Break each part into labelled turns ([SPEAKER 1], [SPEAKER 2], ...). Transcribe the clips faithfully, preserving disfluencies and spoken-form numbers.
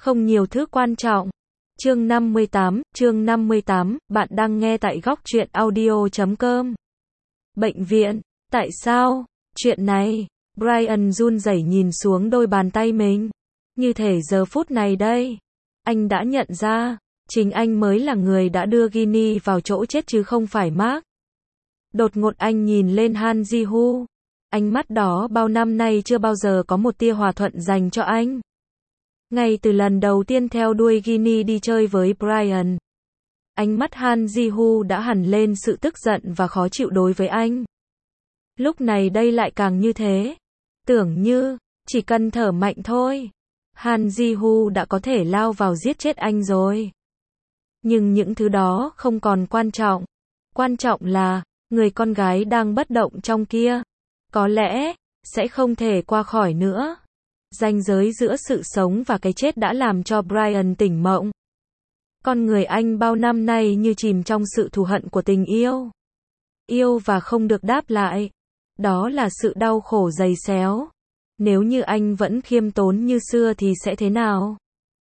[SPEAKER 1] không nhiều thứ quan trọng. Chương năm mươi tám, chương năm mươi tám, bạn đang nghe tại góc truyện audio chấm com. Bệnh viện, tại sao? Chuyện này, Brian run rẩy nhìn xuống đôi bàn tay mình. Như thể giờ phút này đây, anh đã nhận ra, chính anh mới là người đã đưa Ginny vào chỗ chết chứ không phải Mark. Đột ngột anh nhìn lên Han Ji-woo. Ánh mắt đó bao năm nay chưa bao giờ có một tia hòa thuận dành cho anh. Ngay từ lần đầu tiên theo đuôi Ginny đi chơi với Brian, ánh mắt Han Ji-woo đã hằn lên sự tức giận và khó chịu đối với anh. Lúc này đây lại càng như thế. Tưởng như, chỉ cần thở mạnh thôi, Han Ji-woo đã có thể lao vào giết chết anh rồi. Nhưng những thứ đó không còn quan trọng. Quan trọng là, người con gái đang bất động trong kia, có lẽ, sẽ không thể qua khỏi nữa. Ranh giới giữa sự sống và cái chết đã làm cho Brian tỉnh mộng. Con người anh bao năm nay như chìm trong sự thù hận của tình yêu. Yêu và không được đáp lại. Đó là sự đau khổ dày xéo. Nếu như anh vẫn khiêm tốn như xưa thì sẽ thế nào?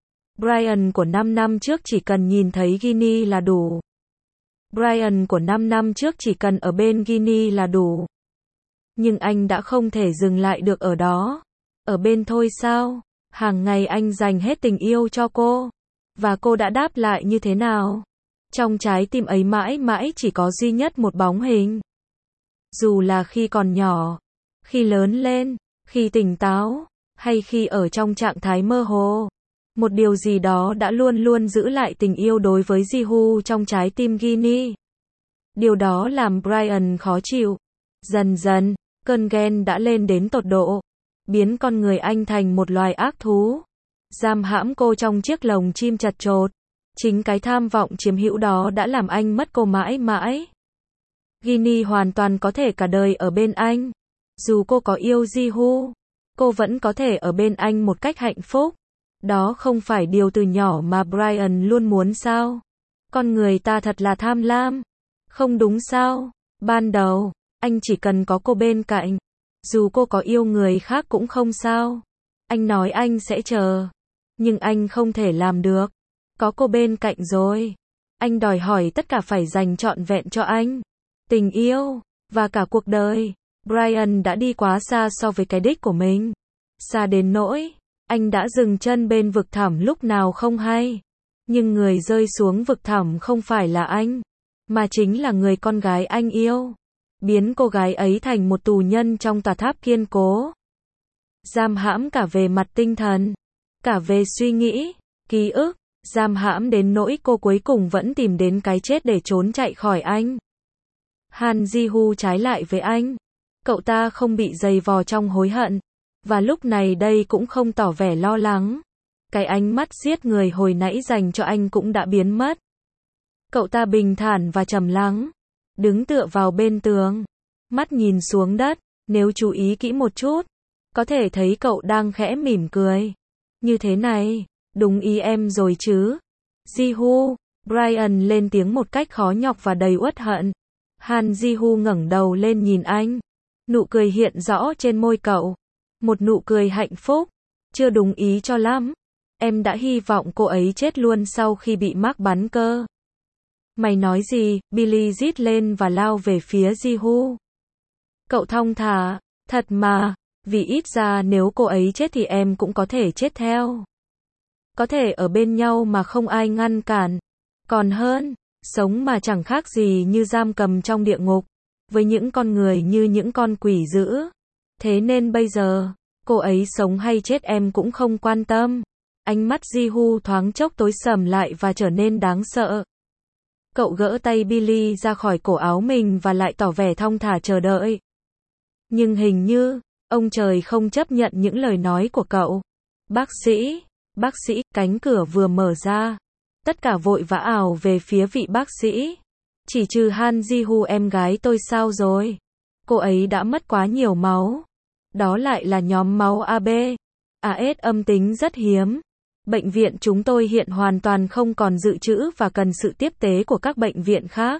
[SPEAKER 1] Brian của năm năm trước chỉ cần nhìn thấy Ginny là đủ. Brian của năm năm trước chỉ cần ở bên Ginny là đủ. Nhưng anh đã không thể dừng lại được ở đó. Ở bên thôi sao? Hàng ngày anh dành hết tình yêu cho cô. Và cô đã đáp lại như thế nào? Trong trái tim ấy mãi mãi chỉ có duy nhất một bóng hình. Dù là khi còn nhỏ, khi lớn lên, khi tỉnh táo, hay khi ở trong trạng thái mơ hồ, một điều gì đó đã luôn luôn giữ lại tình yêu đối với Ji-woo trong trái tim Ginny. Điều đó làm Brian khó chịu. Dần dần, cơn ghen đã lên đến tột độ, biến con người anh thành một loài ác thú, giam hãm cô trong chiếc lồng chim chật chội. Chính cái tham vọng chiếm hữu đó đã làm anh mất cô mãi mãi. Ginny hoàn toàn có thể cả đời ở bên anh. Dù cô có yêu Ji-woo, cô vẫn có thể ở bên anh một cách hạnh phúc. Đó không phải điều từ nhỏ mà Brian luôn muốn sao? Con người ta thật là tham lam. Không đúng sao? Ban đầu, anh chỉ cần có cô bên cạnh. Dù cô có yêu người khác cũng không sao. Anh nói anh sẽ chờ. Nhưng anh không thể làm được. Có cô bên cạnh rồi. Anh đòi hỏi tất cả phải dành trọn vẹn cho anh. Tình yêu, và cả cuộc đời. Brian đã đi quá xa so với cái đích của mình. Xa đến nỗi, anh đã dừng chân bên vực thẳm lúc nào không hay. Nhưng người rơi xuống vực thẳm không phải là anh, mà chính là người con gái anh yêu. Biến cô gái ấy thành một tù nhân trong tòa tháp kiên cố. Giam hãm cả về mặt tinh thần, cả về suy nghĩ, ký ức. Giam hãm đến nỗi cô cuối cùng vẫn tìm đến cái chết để trốn chạy khỏi anh. Han Ji-woo trái lại với anh. Cậu ta không bị dày vò trong hối hận. Và lúc này đây cũng không tỏ vẻ lo lắng. Cái ánh mắt giết người hồi nãy dành cho anh cũng đã biến mất. Cậu ta bình thản và trầm lắng. Đứng tựa vào bên tường. Mắt nhìn xuống đất. Nếu chú ý kỹ một chút, có thể thấy cậu đang khẽ mỉm cười. Như thế này, đúng ý em rồi chứ? Ji-woo, Brian lên tiếng một cách khó nhọc và đầy uất hận. Han Ji-woo ngẩng đầu lên nhìn anh. Nụ cười hiện rõ trên môi cậu. Một nụ cười hạnh phúc. Chưa đúng ý cho lắm. Em đã hy vọng cô ấy chết luôn sau khi bị Mark bắn cơ. Mày nói gì? Billy rít lên và lao về phía Ji-woo. Cậu thong thả. Thật mà. Vì ít ra nếu cô ấy chết thì em cũng có thể chết theo. Có thể ở bên nhau mà không ai ngăn cản. Còn hơn, sống mà chẳng khác gì như giam cầm trong địa ngục. Với những con người như những con quỷ dữ. Thế nên bây giờ, cô ấy sống hay chết em cũng không quan tâm. Ánh mắt Ji-woo thoáng chốc tối sầm lại và trở nên đáng sợ. Cậu gỡ tay Billy ra khỏi cổ áo mình và lại tỏ vẻ thong thả chờ đợi. Nhưng hình như, ông trời không chấp nhận những lời nói của cậu. Bác sĩ, bác sĩ, cánh cửa vừa mở ra. Tất cả vội vã ào về phía vị bác sĩ. Chỉ trừ Han Ji-woo em gái tôi sao rồi? Cô ấy đã mất quá nhiều máu. Đó lại là nhóm máu a bê. a ét âm tính rất hiếm. Bệnh viện chúng tôi hiện hoàn toàn không còn dự trữ và cần sự tiếp tế của các bệnh viện khác.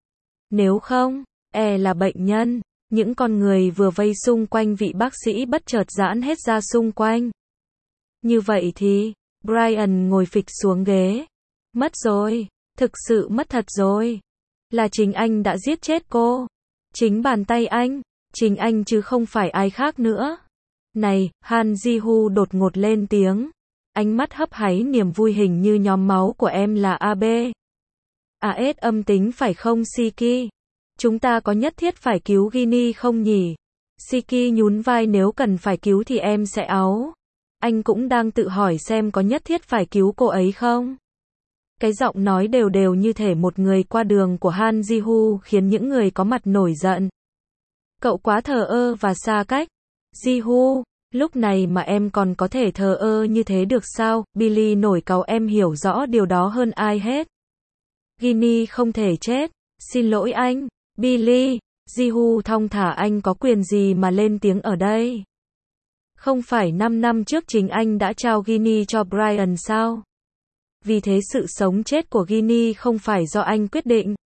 [SPEAKER 1] Nếu không, e là bệnh nhân. Những con người vừa vây xung quanh vị bác sĩ bất chợt giãn hết ra xung quanh. Như vậy thì, Brian ngồi phịch xuống ghế. Mất rồi, thực sự mất thật rồi. Là chính anh đã giết chết cô. Chính bàn tay anh, chính anh chứ không phải ai khác nữa. Này, Han Ji-woo đột ngột lên tiếng. Ánh mắt hấp háy niềm vui hình như nhóm máu của em là a bê. a ét âm tính phải không Siki? Chúng ta có nhất thiết phải cứu Ginny không nhỉ? Siki nhún vai, nếu cần phải cứu thì em sẽ áo. Anh cũng đang tự hỏi xem có nhất thiết phải cứu cô ấy không? Cái giọng nói đều đều như thể một người qua đường của Han Ji-woo khiến những người có mặt nổi giận. Cậu quá thờ ơ và xa cách. Ji-woo, lúc này mà em còn có thể thờ ơ như thế được sao? Billy nổi cáu, em hiểu rõ điều đó hơn ai hết. Ginny không thể chết. Xin lỗi anh, Billy. Ji-woo thong thả, anh có quyền gì mà lên tiếng ở đây? Không phải năm năm trước chính anh đã trao Ginny cho Brian sao? Vì thế sự sống chết của Ginny không phải do anh quyết định.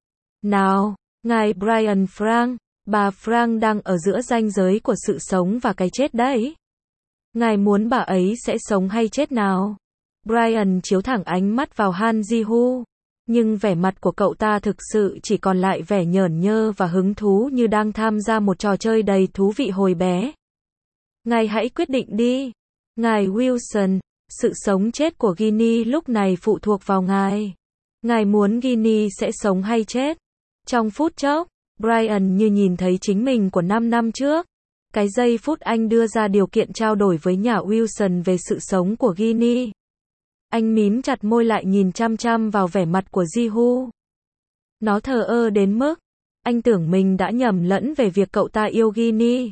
[SPEAKER 1] Nào, ngài Brian Frank, bà Frank đang ở giữa ranh giới của sự sống và cái chết đấy. Ngài muốn bà ấy sẽ sống hay chết nào? Brian chiếu thẳng ánh mắt vào Han Ji-woo. Nhưng vẻ mặt của cậu ta thực sự chỉ còn lại vẻ nhởn nhơ và hứng thú như đang tham gia một trò chơi đầy thú vị hồi bé. Ngài hãy quyết định đi. Ngài Wilson, sự sống chết của Ginny lúc này phụ thuộc vào ngài. Ngài muốn Ginny sẽ sống hay chết? Trong phút chốc, Brian như nhìn thấy chính mình của năm năm trước. Cái giây phút anh đưa ra điều kiện trao đổi với nhà Wilson về sự sống của Ginny. Anh mím chặt môi lại nhìn chăm chăm vào vẻ mặt của Ji-woo. Nó thờ ơ đến mức anh tưởng mình đã nhầm lẫn về việc cậu ta yêu Ginny.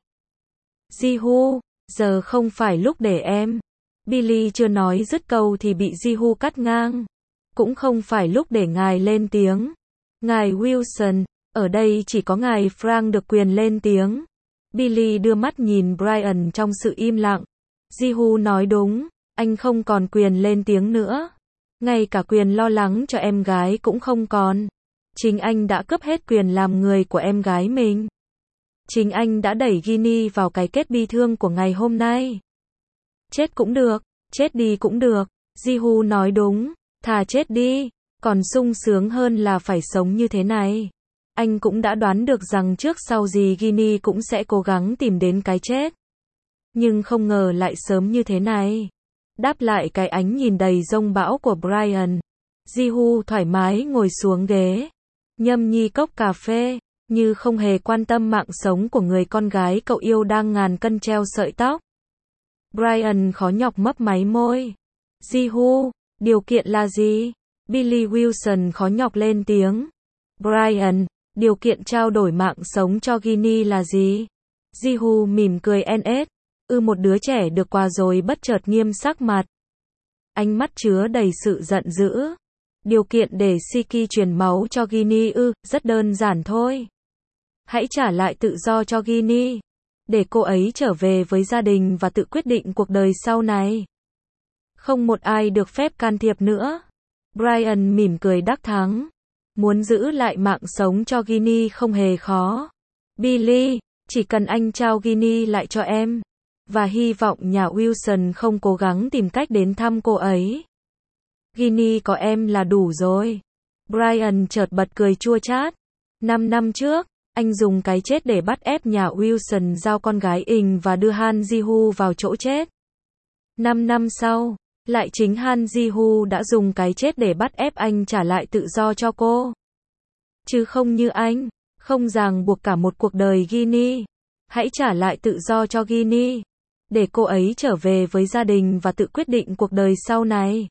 [SPEAKER 1] Ji-woo, giờ không phải lúc để em. Billy chưa nói dứt câu thì bị Ji-woo cắt ngang. Cũng không phải lúc để ngài lên tiếng. Ngài Wilson, ở đây chỉ có ngài Frank được quyền lên tiếng. Billy đưa mắt nhìn Brian trong sự im lặng. Ji-woo nói đúng, anh không còn quyền lên tiếng nữa. Ngay cả quyền lo lắng cho em gái cũng không còn. Chính anh đã cướp hết quyền làm người của em gái mình. Chính anh đã đẩy Ginny vào cái kết bi thương của ngày hôm nay. Chết cũng được, chết đi cũng được. Ji-woo nói đúng, thà chết đi, còn sung sướng hơn là phải sống như thế này. Anh cũng đã đoán được rằng trước sau gì Ginny cũng sẽ cố gắng tìm đến cái chết. Nhưng không ngờ lại sớm như thế này. Đáp lại cái ánh nhìn đầy giông bão của Brian, Ji-woo thoải mái ngồi xuống ghế, nhâm nhi cốc cà phê, như không hề quan tâm mạng sống của người con gái cậu yêu đang ngàn cân treo sợi tóc. Brian khó nhọc mấp máy môi. Ji-woo, điều kiện là gì? Billy Wilson khó nhọc lên tiếng. Brian, điều kiện trao đổi mạng sống cho Ginny là gì? Ji-woo mỉm cười en ét. Ư một đứa trẻ được quà rồi bất chợt nghiêm sắc mặt. Ánh mắt chứa đầy sự giận dữ. Điều kiện để Siki truyền máu cho Ginny ư, rất đơn giản thôi. Hãy trả lại tự do cho Ginny. Để cô ấy trở về với gia đình và tự quyết định cuộc đời sau này. Không một ai được phép can thiệp nữa. Brian mỉm cười đắc thắng. Muốn giữ lại mạng sống cho Ginny không hề khó. Billy, chỉ cần anh trao Ginny lại cho em. Và hy vọng nhà Wilson không cố gắng tìm cách đến thăm cô ấy. Ginny có em là đủ rồi. Brian chợt bật cười chua chát. Năm năm trước, anh dùng cái chết để bắt ép nhà Wilson giao con gái mình và đưa Han Ji-woo vào chỗ chết. Năm năm sau, lại chính Han Ji-woo đã dùng cái chết để bắt ép anh trả lại tự do cho cô. Chứ không như anh, không ràng buộc cả một cuộc đời Ginny. Hãy trả lại tự do cho Ginny. Để cô ấy trở về với gia đình và tự quyết định cuộc đời sau này.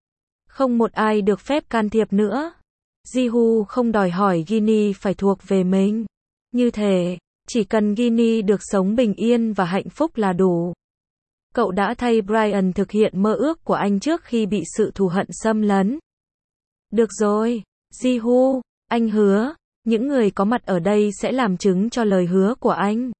[SPEAKER 1] Không một ai được phép can thiệp nữa. Ji-woo không đòi hỏi Ginny phải thuộc về mình. Như thế, chỉ cần Ginny được sống bình yên và hạnh phúc là đủ. Cậu đã thay Brian thực hiện mơ ước của anh trước khi bị sự thù hận xâm lấn. Được rồi, Ji-woo, anh hứa, những người có mặt ở đây sẽ làm chứng cho lời hứa của anh.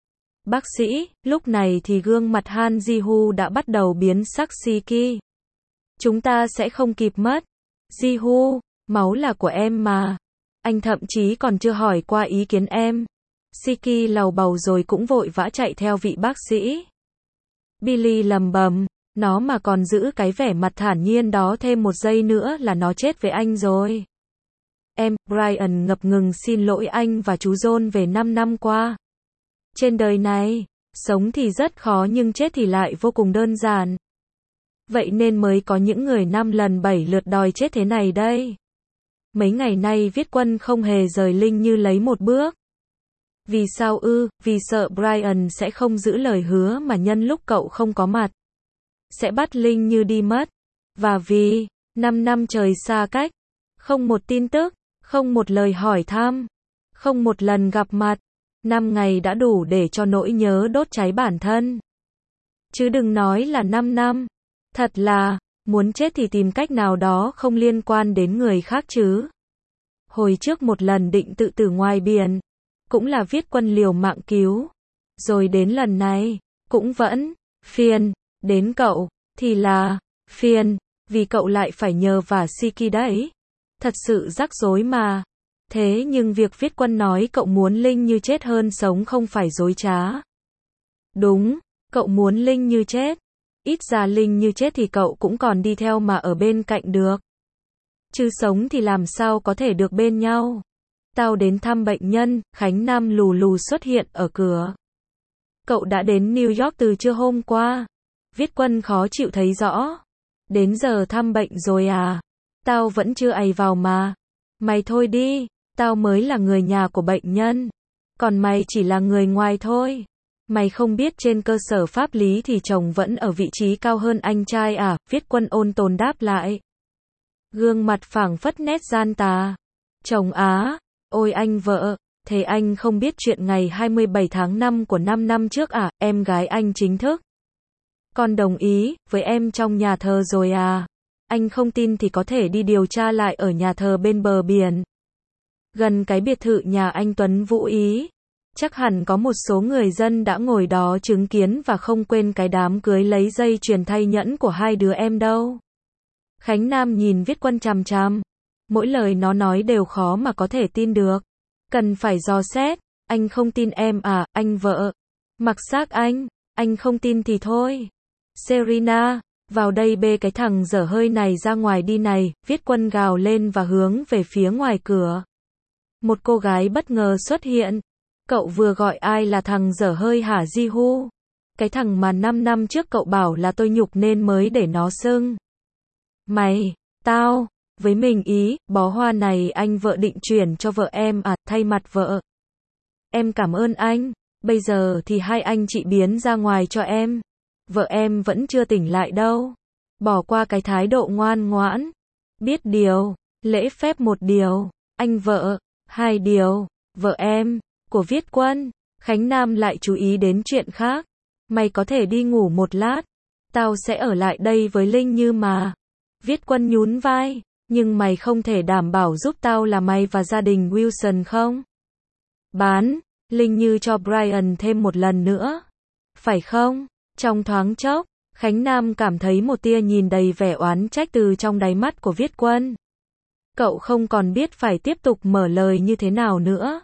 [SPEAKER 1] Bác sĩ, lúc này thì gương mặt Han Ji-woo đã bắt đầu biến sắc. Siki. Chúng ta sẽ không kịp mất. Ji-woo, máu là của em mà. Anh thậm chí còn chưa hỏi qua ý kiến em. Siki lầu bầu rồi cũng vội vã chạy theo vị bác sĩ. Billy lầm bầm. Nó mà còn giữ cái vẻ mặt thản nhiên đó thêm một giây nữa là nó chết với anh rồi. Em, Brian ngập ngừng xin lỗi anh và chú John về năm năm qua. Trên đời này, sống thì rất khó nhưng chết thì lại vô cùng đơn giản. Vậy nên mới có những người năm lần bảy lượt đòi chết thế này đây. Mấy ngày nay Viết Quân không hề rời Linh Như lấy một bước. Vì sao ư? Vì sợ Brian sẽ không giữ lời hứa mà nhân lúc cậu không có mặt sẽ bắt Linh Như đi mất. Và vì năm năm trời xa cách, không một tin tức, không một lời hỏi thăm, không một lần gặp mặt, năm ngày đã đủ để cho nỗi nhớ đốt cháy bản thân. Chứ đừng nói là năm năm. Thật là, muốn chết thì tìm cách nào đó không liên quan đến người khác chứ. Hồi trước một lần định tự tử ngoài biển, cũng là Viết Quân liều mạng cứu. Rồi đến lần này, cũng vẫn phiền. Đến cậu, thì là phiền, vì cậu lại phải nhờ vả Siki đấy. Thật sự rắc rối mà. Thế nhưng việc Viết Quân nói cậu muốn Linh Như chết hơn sống không phải dối trá. Đúng, cậu muốn Linh Như chết. Ít ra Linh Như chết thì cậu cũng còn đi theo mà ở bên cạnh được. Chứ sống thì làm sao có thể được bên nhau. Tao đến thăm bệnh nhân, Khánh Nam lù lù xuất hiện ở cửa. Cậu đã đến New York từ trưa hôm qua. Viết Quân khó chịu thấy rõ. Đến giờ thăm bệnh rồi à? Tao vẫn chưa ày vào mà. Mày thôi đi, tao mới là người nhà của bệnh nhân. Còn mày chỉ là người ngoài thôi. Mày không biết trên cơ sở pháp lý thì chồng vẫn ở vị trí cao hơn anh trai à? Viết Quân ôn tồn đáp lại. Gương mặt phảng phất nét gian tà. Chồng á, ôi anh vợ, thế anh không biết chuyện ngày hai mươi bảy tháng năm của năm năm trước à? Em gái anh chính thức con đồng ý với em trong nhà thờ rồi à? Anh không tin thì có thể đi điều tra lại ở nhà thờ bên bờ biển, gần cái biệt thự nhà anh Tuấn Vũ ý. Chắc hẳn có một số người dân đã ngồi đó chứng kiến và không quên cái đám cưới lấy dây chuyền thay nhẫn của hai đứa em đâu. Khánh Nam nhìn Viết Quân chằm chằm. Mỗi lời nó nói đều khó mà có thể tin được. Cần phải dò xét. Anh không tin em à, anh vợ. Mặc xác anh, anh không tin thì thôi. Serena, vào đây bê cái thằng dở hơi này ra ngoài đi này. Viết Quân gào lên và hướng về phía ngoài cửa. Một cô gái bất ngờ xuất hiện. Cậu vừa gọi ai là thằng dở hơi hả Jihu? Cái thằng mà năm năm trước cậu bảo là tôi nhục nên mới để nó xưng. Mày, tao, với mình ý, bó hoa này anh vợ định chuyển cho vợ em à, thay mặt vợ. Em cảm ơn anh, bây giờ thì hai anh chị biến ra ngoài cho em. Vợ em vẫn chưa tỉnh lại đâu. Bỏ qua cái thái độ ngoan ngoãn. Biết điều, lễ phép một điều, anh vợ, hai điều, vợ em. Của Viết Quân. Khánh Nam lại chú ý đến chuyện khác. Mày có thể đi ngủ một lát. Tao sẽ ở lại đây với Linh Như mà. Viết Quân nhún vai. Nhưng mày không thể đảm bảo giúp tao là mày và gia đình Wilson không? Bán Linh Như cho Brian thêm một lần nữa. Phải không? Trong thoáng chốc, Khánh Nam cảm thấy một tia nhìn đầy vẻ oán trách từ trong đáy mắt của Viết Quân. Cậu không còn biết phải tiếp tục mở lời như thế nào nữa.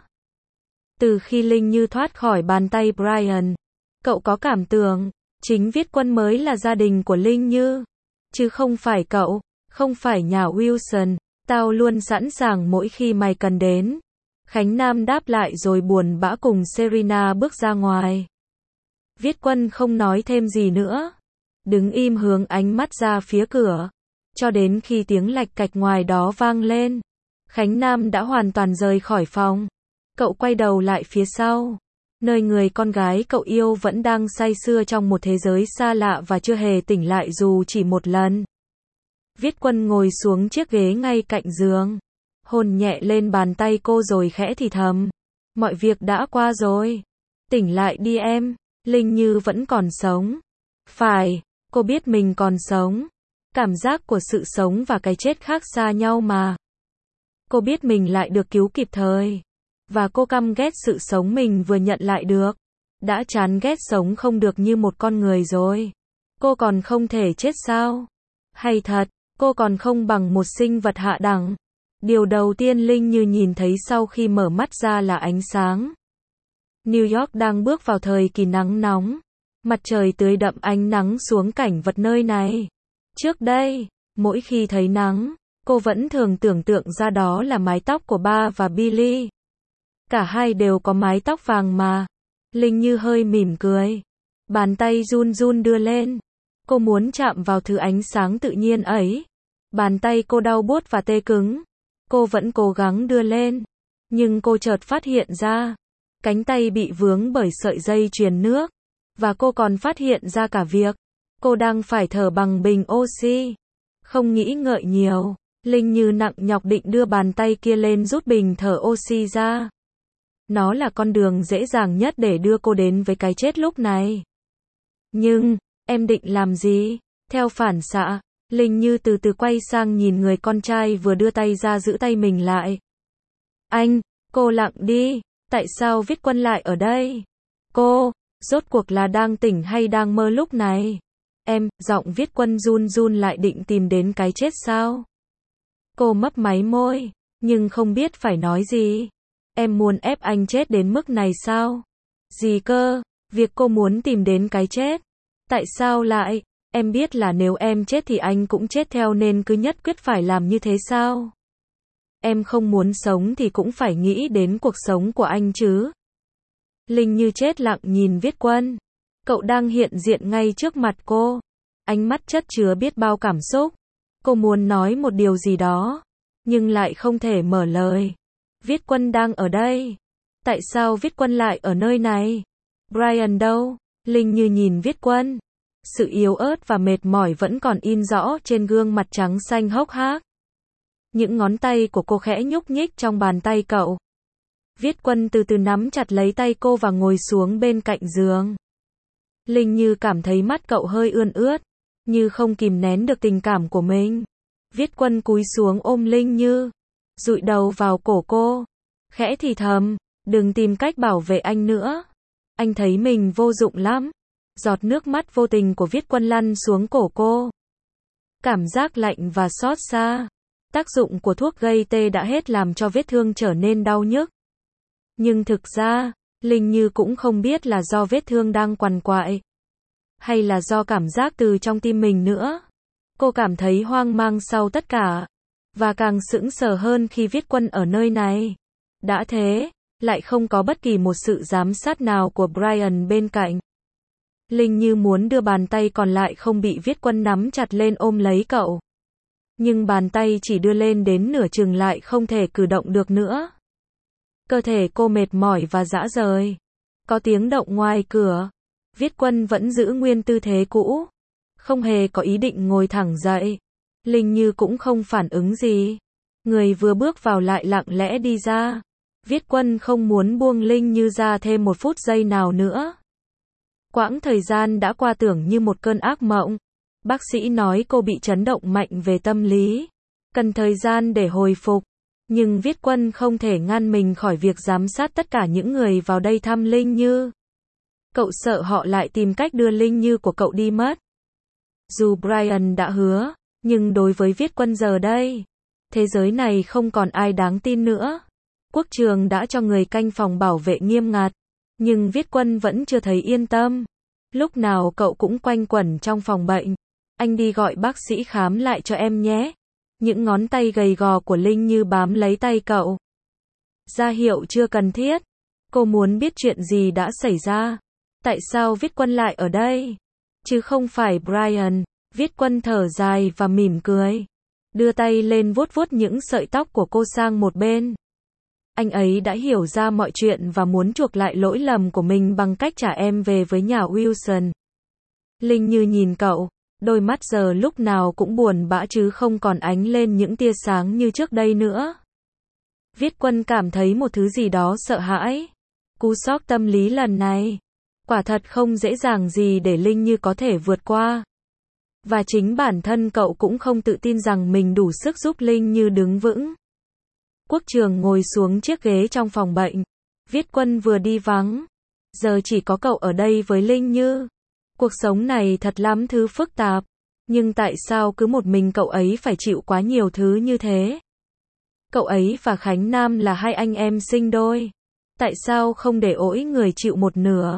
[SPEAKER 1] Từ khi Linh Như thoát khỏi bàn tay Brian, cậu có cảm tưởng, chính Viết Quân mới là gia đình của Linh Như, chứ không phải cậu, không phải nhà Wilson. Tao luôn sẵn sàng mỗi khi mày cần đến. Khánh Nam đáp lại rồi buồn bã cùng Serena bước ra ngoài. Viết Quân không nói thêm gì nữa, đứng im hướng ánh mắt ra phía cửa, cho đến khi tiếng lạch cạch ngoài đó vang lên. Khánh Nam đã hoàn toàn rời khỏi phòng. Cậu quay đầu lại phía sau, nơi người con gái cậu yêu vẫn đang say sưa trong một thế giới xa lạ và chưa hề tỉnh lại dù chỉ một lần. Viết Quân ngồi xuống chiếc ghế ngay cạnh giường, hôn nhẹ lên bàn tay cô rồi khẽ thì thầm. Mọi việc đã qua rồi. Tỉnh lại đi em, Linh Như vẫn còn sống. Phải, cô biết mình còn sống. Cảm giác của sự sống và cái chết khác xa nhau mà. Cô biết mình lại được cứu kịp thời. Và cô căm ghét sự sống mình vừa nhận lại được. Đã chán ghét sống không được như một con người rồi. Cô còn không thể chết sao? Hay thật, cô còn không bằng một sinh vật hạ đẳng. Điều đầu tiên Linh Như nhìn thấy sau khi mở mắt ra là ánh sáng. New York đang bước vào thời kỳ nắng nóng. Mặt trời tươi đậm ánh nắng xuống cảnh vật nơi này. Trước đây, mỗi khi thấy nắng, cô vẫn thường tưởng tượng ra đó là mái tóc của ba và Billy. Cả hai đều có mái tóc vàng mà. Linh Như hơi mỉm cười. Bàn tay run run đưa lên. Cô muốn chạm vào thứ ánh sáng tự nhiên ấy. Bàn tay cô đau buốt và tê cứng. Cô vẫn cố gắng đưa lên. Nhưng cô chợt phát hiện ra. Cánh tay bị vướng bởi sợi dây truyền nước. Và cô còn phát hiện ra cả việc. Cô đang phải thở bằng bình oxy. Không nghĩ ngợi nhiều. Linh Như nặng nhọc định đưa bàn tay kia lên rút bình thở oxy ra. Nó là con đường dễ dàng nhất để đưa cô đến với cái chết lúc này. Nhưng, em định làm gì? Theo phản xạ, Linh Như từ từ quay sang nhìn người con trai vừa đưa tay ra giữ tay mình lại. Anh, cô lặng đi. Tại sao Viết Quân lại ở đây? Cô, rốt cuộc là đang tỉnh hay đang mơ lúc này? Em, giọng Viết Quân run run lại định tìm đến cái chết sao? Cô mấp máy môi, nhưng không biết phải nói gì. Em muốn ép anh chết đến mức này sao? Gì cơ? Việc cô muốn tìm đến cái chết. Tại sao lại? Em biết là nếu em chết thì anh cũng chết theo nên cứ nhất quyết phải làm như thế sao? Em không muốn sống thì cũng phải nghĩ đến cuộc sống của anh chứ. Linh Như chết lặng nhìn Viết Quân. Cậu đang hiện diện ngay trước mặt cô. Ánh mắt chất chứa biết bao cảm xúc. Cô muốn nói một điều gì đó, nhưng lại không thể mở lời. Viết Quân đang ở đây. Tại sao Viết Quân lại ở nơi này? Brian đâu? Linh Như nhìn Viết Quân. Sự yếu ớt và mệt mỏi vẫn còn in rõ trên gương mặt trắng xanh hốc hác. Những ngón tay của cô khẽ nhúc nhích trong bàn tay cậu. Viết Quân từ từ nắm chặt lấy tay cô và ngồi xuống bên cạnh giường. Linh Như cảm thấy mắt cậu hơi ươn ướt, như không kìm nén được tình cảm của mình. Viết Quân cúi xuống ôm Linh Như, dụi đầu vào cổ cô, khẽ thì thầm, đừng tìm cách bảo vệ anh nữa. Anh thấy mình vô dụng lắm. Giọt nước mắt vô tình của Viết Quân lăn xuống cổ cô. Cảm giác lạnh và xót xa. Tác dụng của thuốc gây tê đã hết làm cho vết thương trở nên đau nhức. Nhưng thực ra, Linh Như cũng không biết là do vết thương đang quằn quại, hay là do cảm giác từ trong tim mình nữa. Cô cảm thấy hoang mang sau tất cả, và càng sững sờ hơn khi Viết Quân ở nơi này. Đã thế, lại không có bất kỳ một sự giám sát nào của Brian bên cạnh. Linh Như muốn đưa bàn tay còn lại không bị Viết Quân nắm chặt lên ôm lấy cậu. Nhưng bàn tay chỉ đưa lên đến nửa chừng lại không thể cử động được nữa. Cơ thể cô mệt mỏi và rã rời. Có tiếng động ngoài cửa. Viết Quân vẫn giữ nguyên tư thế cũ. Không hề có ý định ngồi thẳng dậy. Linh Như cũng không phản ứng gì. Người vừa bước vào lại lặng lẽ đi ra. Viết Quân không muốn buông Linh Như ra thêm một phút giây nào nữa. Quãng thời gian đã qua tưởng như một cơn ác mộng. Bác sĩ nói cô bị chấn động mạnh về tâm lý. Cần thời gian để hồi phục. Nhưng Viết Quân không thể ngăn mình khỏi việc giám sát tất cả những người vào đây thăm Linh Như. Cậu sợ họ lại tìm cách đưa Linh Như của cậu đi mất. Dù Brian đã hứa, nhưng đối với Viết Quân giờ đây, thế giới này không còn ai đáng tin nữa. Quốc trường đã cho người canh phòng bảo vệ nghiêm ngặt, nhưng Viết Quân vẫn chưa thấy yên tâm. Lúc nào cậu cũng quanh quẩn trong phòng bệnh. Anh đi gọi bác sĩ khám lại cho em nhé. Những ngón tay gầy gò của Linh Như bám lấy tay cậu. Ra hiệu chưa cần thiết. Cô muốn biết chuyện gì đã xảy ra. Tại sao Viết Quân lại ở đây? Chứ không phải Brian. Viết Quân thở dài và mỉm cười. Đưa tay lên vuốt vuốt những sợi tóc của cô sang một bên. Anh ấy đã hiểu ra mọi chuyện và muốn chuộc lại lỗi lầm của mình bằng cách trả em về với nhà Wilson. Linh Như nhìn cậu. Đôi mắt giờ lúc nào cũng buồn bã chứ không còn ánh lên những tia sáng như trước đây nữa. Viết Quân cảm thấy một thứ gì đó sợ hãi. Cú sốc tâm lý lần này, quả thật không dễ dàng gì để Linh Như có thể vượt qua. Và chính bản thân cậu cũng không tự tin rằng mình đủ sức giúp Linh Như đứng vững. Quốc trường ngồi xuống chiếc ghế trong phòng bệnh. Viết Quân vừa đi vắng. Giờ chỉ có cậu ở đây với Linh Như. Cuộc sống này thật lắm thứ phức tạp. Nhưng tại sao cứ một mình cậu ấy phải chịu quá nhiều thứ như thế? Cậu ấy và Khánh Nam là hai anh em sinh đôi. Tại sao không để mỗi người chịu một nửa?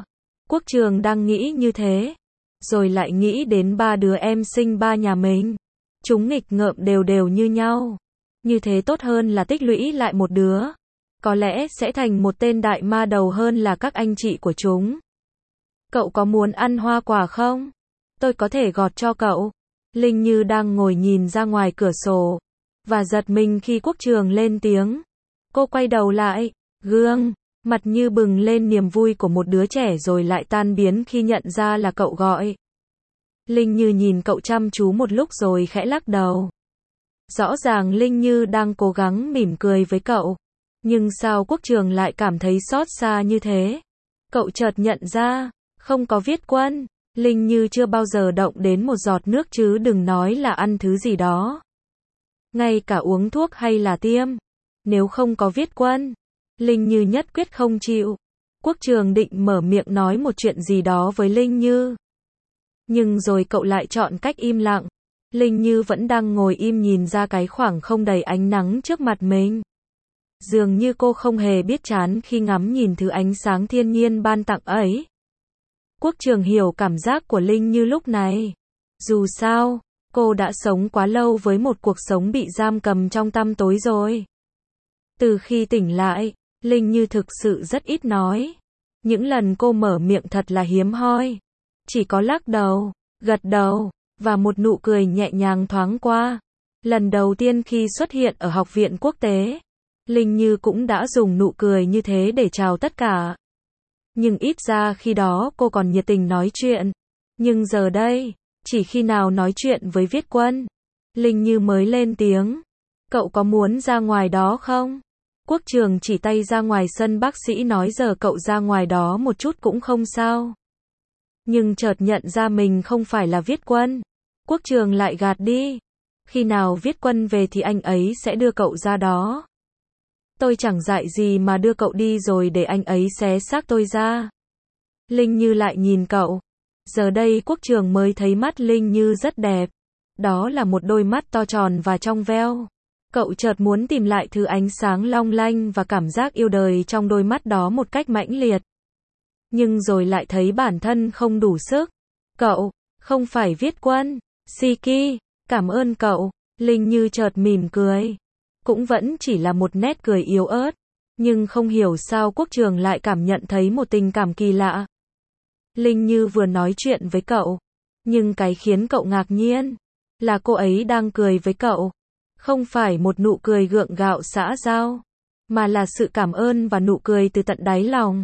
[SPEAKER 1] Quốc Trường đang nghĩ như thế, rồi lại nghĩ đến ba đứa em sinh ba nhà mình. Chúng nghịch ngợm đều đều như nhau. Như thế tốt hơn là tích lũy lại một đứa. Có lẽ sẽ thành một tên đại ma đầu hơn là các anh chị của chúng. Cậu có muốn ăn hoa quả không? Tôi có thể gọt cho cậu. Linh Như đang ngồi nhìn ra ngoài cửa sổ, và giật mình khi Quốc Trường lên tiếng. Cô quay đầu lại, gương, mặt như bừng lên niềm vui của một đứa trẻ rồi lại tan biến khi nhận ra là cậu gọi. Linh Như nhìn cậu chăm chú một lúc rồi khẽ lắc đầu. Rõ ràng Linh Như đang cố gắng mỉm cười với cậu. Nhưng sao Quốc Trường lại cảm thấy xót xa như thế? Cậu chợt nhận ra, không có viết quân. Linh Như chưa bao giờ động đến một giọt nước chứ đừng nói là ăn thứ gì đó. Ngay cả uống thuốc hay là tiêm. Nếu không có viết quân, Linh Như nhất quyết không chịu. Quốc Trường định mở miệng nói một chuyện gì đó với Linh Như. Nhưng rồi cậu lại chọn cách im lặng. Linh Như vẫn đang ngồi im nhìn ra cái khoảng không đầy ánh nắng trước mặt mình. Dường như cô không hề biết chán khi ngắm nhìn thứ ánh sáng thiên nhiên ban tặng ấy. Quốc Trường hiểu cảm giác của Linh Như lúc này. Dù sao, cô đã sống quá lâu với một cuộc sống bị giam cầm trong tăm tối rồi. Từ khi tỉnh lại, Linh Như thực sự rất ít nói. Những lần cô mở miệng thật là hiếm hoi. Chỉ có lắc đầu, gật đầu, và một nụ cười nhẹ nhàng thoáng qua. Lần đầu tiên khi xuất hiện ở học viện quốc tế, Linh Như cũng đã dùng nụ cười như thế để chào tất cả. Nhưng ít ra khi đó cô còn nhiệt tình nói chuyện. Nhưng giờ đây, chỉ khi nào nói chuyện với Viết Quân, Linh Như mới lên tiếng. Cậu có muốn ra ngoài đó không? Quốc Trường chỉ tay ra ngoài sân, bác sĩ nói giờ cậu ra ngoài đó một chút cũng không sao. Nhưng chợt nhận ra mình không phải là Viết Quân. Quốc Trường lại gạt đi. Khi nào Viết Quân về thì anh ấy sẽ đưa cậu ra đó. Tôi chẳng dạy gì mà đưa cậu đi rồi để anh ấy xé xác tôi ra. Linh Như lại nhìn cậu. Giờ đây Quốc Trường mới thấy mắt Linh Như rất đẹp. Đó là một đôi mắt to tròn và trong veo. Cậu chợt muốn tìm lại thứ ánh sáng long lanh và cảm giác yêu đời trong đôi mắt đó một cách mãnh liệt. Nhưng rồi lại thấy bản thân không đủ sức. Cậu, không phải Viết Quân. Siki, cảm ơn cậu. Linh Như chợt mỉm cười. Cũng vẫn chỉ là một nét cười yếu ớt. Nhưng không hiểu sao Quốc Trường lại cảm nhận thấy một tình cảm kỳ lạ. Linh Như vừa nói chuyện với cậu. Nhưng cái khiến cậu ngạc nhiên là cô ấy đang cười với cậu. Không phải một nụ cười gượng gạo xã giao, mà là sự cảm ơn và nụ cười từ tận đáy lòng.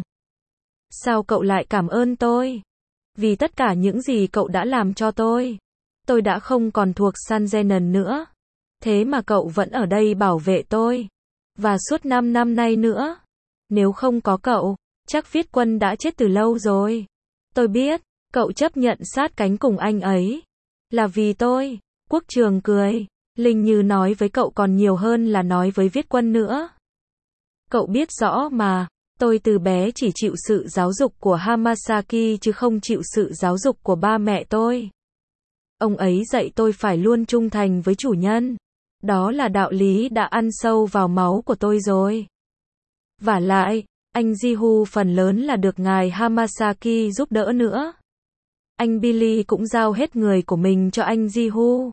[SPEAKER 1] Sao cậu lại cảm ơn tôi? Vì tất cả những gì cậu đã làm cho tôi. Tôi đã không còn thuộc San Zenon nữa. Thế mà cậu vẫn ở đây bảo vệ tôi. Và suốt năm năm nay nữa. Nếu không có cậu, chắc Viết Quân đã chết từ lâu rồi. Tôi biết, cậu chấp nhận sát cánh cùng anh ấy. Là vì tôi. Quốc Trường cười. Linh Như nói với cậu còn nhiều hơn là nói với Viết Quân nữa. Cậu biết rõ mà, tôi từ bé chỉ chịu sự giáo dục của Hamasaki chứ không chịu sự giáo dục của ba mẹ tôi. Ông ấy dạy tôi phải luôn trung thành với chủ nhân. Đó là đạo lý đã ăn sâu vào máu của tôi rồi. Vả lại, anh Jihu phần lớn là được ngài Hamasaki giúp đỡ nữa. Anh Billy cũng giao hết người của mình cho anh Jihu.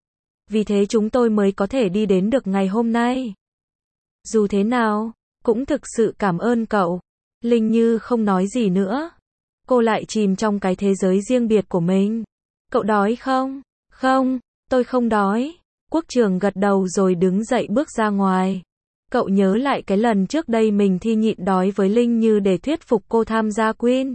[SPEAKER 1] Vì thế chúng tôi mới có thể đi đến được ngày hôm nay. Dù thế nào, cũng thực sự cảm ơn cậu. Linh Như không nói gì nữa. Cô lại chìm trong cái thế giới riêng biệt của mình. Cậu đói không? Không, tôi không đói. Quốc Trường gật đầu rồi đứng dậy bước ra ngoài. Cậu nhớ lại cái lần trước đây mình thi nhịn đói với Linh Như để thuyết phục cô tham gia Queen.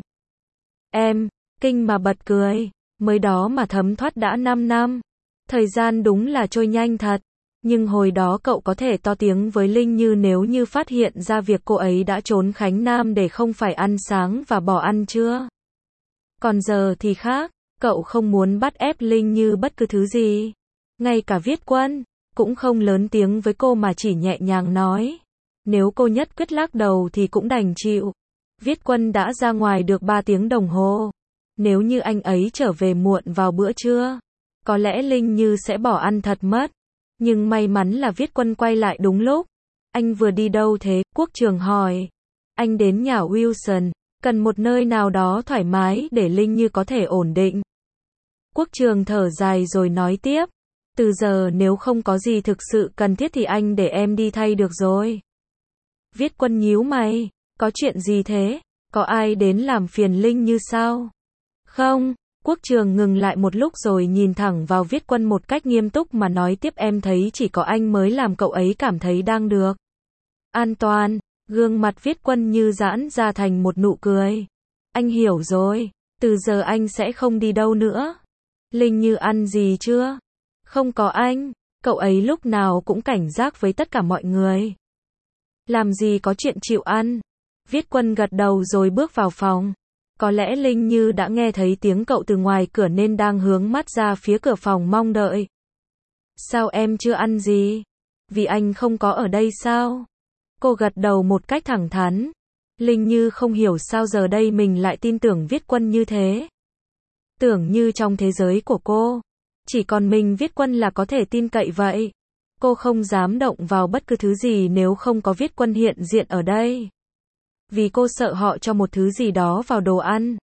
[SPEAKER 1] Em, kinh mà bật cười. Mới đó mà thấm thoát đã năm năm. Thời gian đúng là trôi nhanh thật. Nhưng hồi đó cậu có thể to tiếng với Linh Như nếu như phát hiện ra việc cô ấy đã trốn Khánh Nam để không phải ăn sáng và bỏ ăn trưa. Còn giờ thì khác, cậu không muốn bắt ép Linh Như bất cứ thứ gì. Ngay cả Viết Quân, cũng không lớn tiếng với cô mà chỉ nhẹ nhàng nói. Nếu cô nhất quyết lắc đầu thì cũng đành chịu. Viết Quân đã ra ngoài được ba tiếng đồng hồ. Nếu như anh ấy trở về muộn vào bữa trưa, có lẽ Linh Như sẽ bỏ ăn thật mất. Nhưng may mắn là Viết Quân quay lại đúng lúc. Anh vừa đi đâu thế? Quốc Trường hỏi. Anh đến nhà Wilson. Cần một nơi nào đó thoải mái để Linh Như có thể ổn định. Quốc Trường thở dài rồi nói tiếp. Từ giờ nếu không có gì thực sự cần thiết thì anh để em đi thay được rồi. Viết Quân nhíu mày. Có chuyện gì thế? Có ai đến làm phiền Linh Như sao? Không. Quốc Trường ngừng lại một lúc rồi nhìn thẳng vào Viết Quân một cách nghiêm túc mà nói tiếp, em thấy chỉ có anh mới làm cậu ấy cảm thấy đang được an toàn. Gương mặt Viết Quân như giãn ra thành một nụ cười. Anh hiểu rồi. Từ giờ anh sẽ không đi đâu nữa. Linh Như ăn gì chưa? Không có anh. Cậu ấy lúc nào cũng cảnh giác với tất cả mọi người. Làm gì có chuyện chịu ăn. Viết Quân gật đầu rồi bước vào phòng. Có lẽ Linh Như đã nghe thấy tiếng cậu từ ngoài cửa nên đang hướng mắt ra phía cửa phòng mong đợi. Sao em chưa ăn gì? Vì anh không có ở đây sao? Cô gật đầu một cách thẳng thắn. Linh Như không hiểu sao giờ đây mình lại tin tưởng Viết Quân như thế. Tưởng như trong thế giới của cô, chỉ còn mình Viết Quân là có thể tin cậy vậy. Cô không dám động vào bất cứ thứ gì nếu không có Viết Quân hiện diện ở đây. Vì cô sợ họ cho một thứ gì đó vào đồ ăn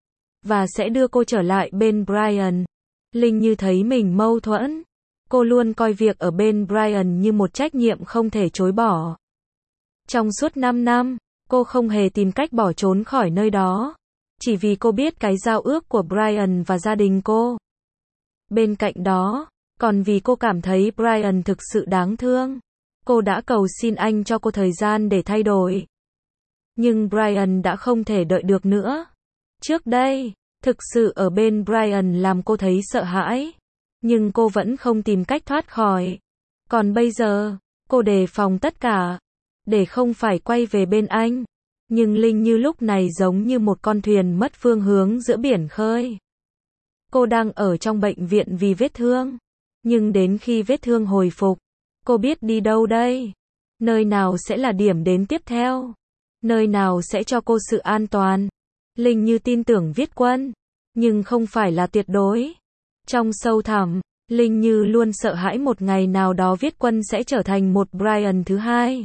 [SPEAKER 1] và sẽ đưa cô trở lại bên Brian. Linh Như thấy mình mâu thuẫn. Cô luôn coi việc ở bên Brian như một trách nhiệm không thể chối bỏ. Trong suốt năm năm, cô không hề tìm cách bỏ trốn khỏi nơi đó. Chỉ vì cô biết cái giao ước của Brian và gia đình cô. Bên cạnh đó, còn vì cô cảm thấy Brian thực sự đáng thương. Cô đã cầu xin anh cho cô thời gian để thay đổi. Nhưng Brian đã không thể đợi được nữa. Trước đây, thực sự ở bên Brian làm cô thấy sợ hãi. Nhưng cô vẫn không tìm cách thoát khỏi. Còn bây giờ, cô đề phòng tất cả. Để không phải quay về bên anh. Nhưng Linh Như lúc này giống như một con thuyền mất phương hướng giữa biển khơi. Cô đang ở trong bệnh viện vì vết thương. Nhưng đến khi vết thương hồi phục, cô biết đi đâu đây? Nơi nào sẽ là điểm đến tiếp theo? Nơi nào sẽ cho cô sự an toàn? Linh Như tin tưởng Viết Quân, nhưng không phải là tuyệt đối. Trong sâu thẳm, Linh Như luôn sợ hãi một ngày nào đó Viết Quân sẽ trở thành một Brian thứ hai.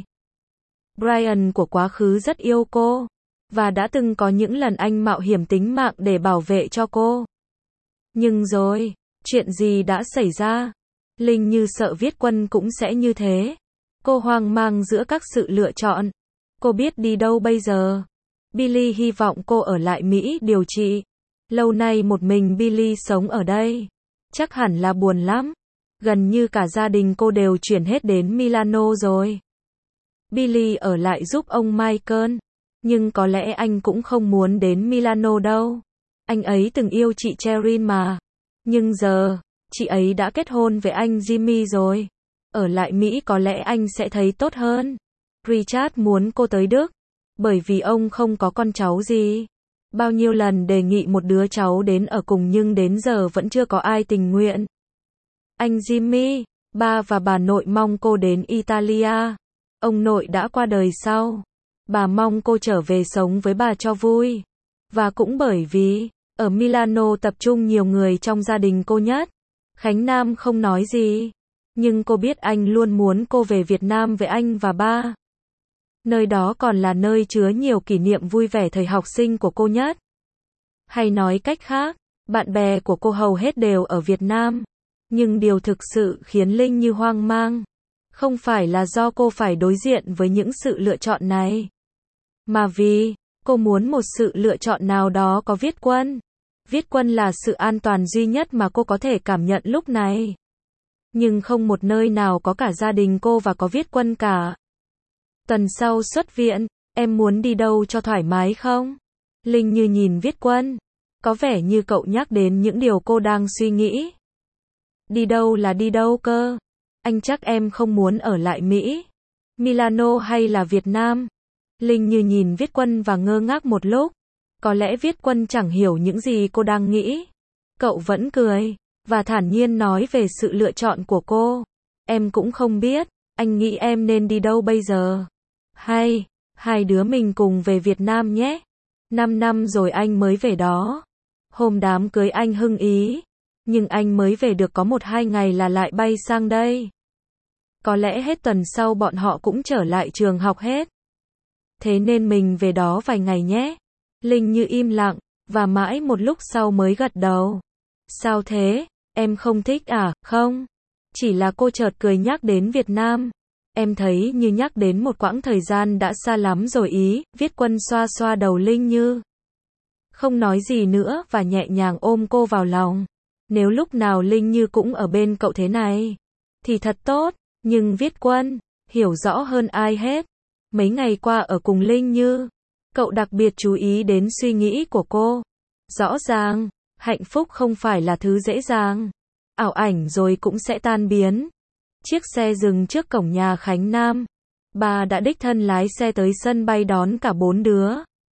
[SPEAKER 1] Brian của quá khứ rất yêu cô, và đã từng có những lần anh mạo hiểm tính mạng để bảo vệ cho cô. Nhưng rồi, chuyện gì đã xảy ra? Linh Như sợ Viết Quân cũng sẽ như thế. Cô hoang mang giữa các sự lựa chọn. Cô biết đi đâu bây giờ? Billy hy vọng cô ở lại Mỹ điều trị. Lâu nay một mình Billy sống ở đây. Chắc hẳn là buồn lắm. Gần như cả gia đình cô đều chuyển hết đến Milano rồi. Billy ở lại giúp ông Michael. Nhưng có lẽ anh cũng không muốn đến Milano đâu. Anh ấy từng yêu chị Cheryl mà. Nhưng giờ, chị ấy đã kết hôn với anh Jimmy rồi. Ở lại Mỹ có lẽ anh sẽ thấy tốt hơn. Richard muốn cô tới Đức. Bởi vì ông không có con cháu gì. Bao nhiêu lần đề nghị một đứa cháu đến ở cùng nhưng đến giờ vẫn chưa có ai tình nguyện. Anh Jimmy, ba và bà nội mong cô đến Italia. Ông nội đã qua đời sau. Bà mong cô trở về sống với bà cho vui. Và cũng bởi vì, ở Milano tập trung nhiều người trong gia đình cô nhất. Khánh Nam không nói gì. Nhưng cô biết anh luôn muốn cô về Việt Nam với anh và ba. Nơi đó còn là nơi chứa nhiều kỷ niệm vui vẻ thời học sinh của cô nhất. Hay nói cách khác, bạn bè của cô hầu hết đều ở Việt Nam. Nhưng điều thực sự khiến Linh Như hoang mang, không phải là do cô phải đối diện với những sự lựa chọn này. Mà vì, cô muốn một sự lựa chọn nào đó có Viết Quân. Viết Quân là sự an toàn duy nhất mà cô có thể cảm nhận lúc này. Nhưng không một nơi nào có cả gia đình cô và có Viết Quân cả. Tuần sau xuất viện, em muốn đi đâu cho thoải mái không? Linh Như nhìn Viết Quân. Có vẻ như cậu nhắc đến những điều cô đang suy nghĩ. Đi đâu là đi đâu cơ? Anh chắc em không muốn ở lại Mỹ, Milano hay là Việt Nam? Linh Như nhìn Viết Quân và ngơ ngác một lúc. Có lẽ Viết Quân chẳng hiểu những gì cô đang nghĩ. Cậu vẫn cười, và thản nhiên nói về sự lựa chọn của cô. Em cũng không biết, anh nghĩ em nên đi đâu bây giờ? Hay, hai đứa mình cùng về Việt Nam nhé. Năm năm rồi anh mới về đó. Hôm đám cưới anh hưng ý. Nhưng anh mới về được có một hai ngày là lại bay sang đây. Có lẽ hết tuần sau bọn họ cũng trở lại trường học hết. Thế nên mình về đó vài ngày nhé. Linh Như im lặng, và mãi một lúc sau mới gật đầu. Sao thế, em không thích à, không? Chỉ là cô chợt cười nhắc đến Việt Nam. Em thấy như nhắc đến một quãng thời gian đã xa lắm rồi ý, Viết Quân xoa xoa đầu Linh Như. Không nói gì nữa và nhẹ nhàng ôm cô vào lòng. Nếu lúc nào Linh Như cũng ở bên cậu thế này, thì thật tốt, nhưng Viết Quân, hiểu rõ hơn ai hết. Mấy ngày qua ở cùng Linh Như, cậu đặc biệt chú ý đến suy nghĩ của cô. Rõ ràng, hạnh phúc không phải là thứ dễ dàng. Ảo ảnh rồi cũng sẽ tan biến. Chiếc xe dừng trước cổng nhà Khánh Nam. Bà đã đích thân lái xe tới sân bay đón cả bốn đứa.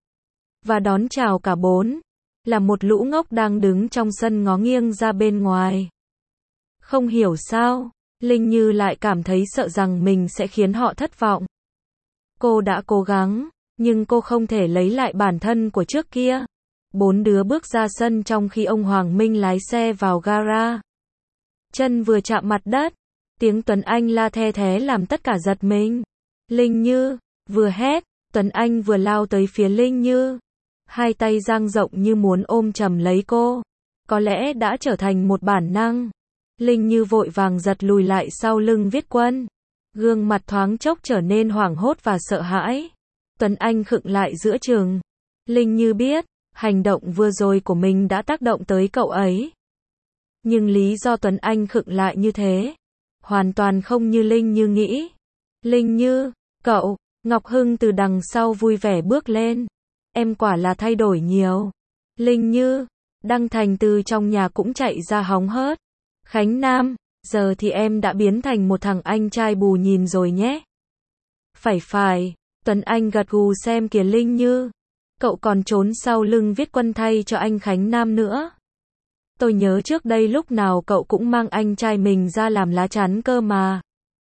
[SPEAKER 1] Và đón chào cả bốn. Là một lũ ngốc đang đứng trong sân ngó nghiêng ra bên ngoài. Không hiểu sao, Linh Như lại cảm thấy sợ rằng mình sẽ khiến họ thất vọng. Cô đã cố gắng, nhưng cô không thể lấy lại bản thân của trước kia. Bốn đứa bước ra sân trong khi ông Hoàng Minh lái xe vào gara. Chân vừa chạm mặt đất, tiếng Tuấn Anh la the thé làm tất cả giật mình. Linh Như, vừa hét, Tuấn Anh vừa lao tới phía Linh Như. Hai tay dang rộng như muốn ôm chầm lấy cô. Có lẽ đã trở thành một bản năng. Linh Như vội vàng giật lùi lại sau lưng Viết Quân. Gương mặt thoáng chốc trở nên hoảng hốt và sợ hãi. Tuấn Anh khựng lại giữa chừng. Linh Như biết, hành động vừa rồi của mình đã tác động tới cậu ấy. Nhưng lý do Tuấn Anh khựng lại như thế, hoàn toàn không như Linh Như nghĩ. Linh Như, cậu, Ngọc Hưng từ đằng sau vui vẻ bước lên. Em quả là thay đổi nhiều. Linh Như, Đăng Thành từ trong nhà cũng chạy ra hóng hớt. Khánh Nam, giờ thì em đã biến thành một thằng anh trai bù nhìn rồi nhé. Phải phải, Tuấn Anh gật gù xem kìa Linh Như. Cậu còn trốn sau lưng Viết Quân thay cho anh Khánh Nam nữa. Tôi nhớ trước đây lúc nào cậu cũng mang anh trai mình ra làm lá chắn cơ mà.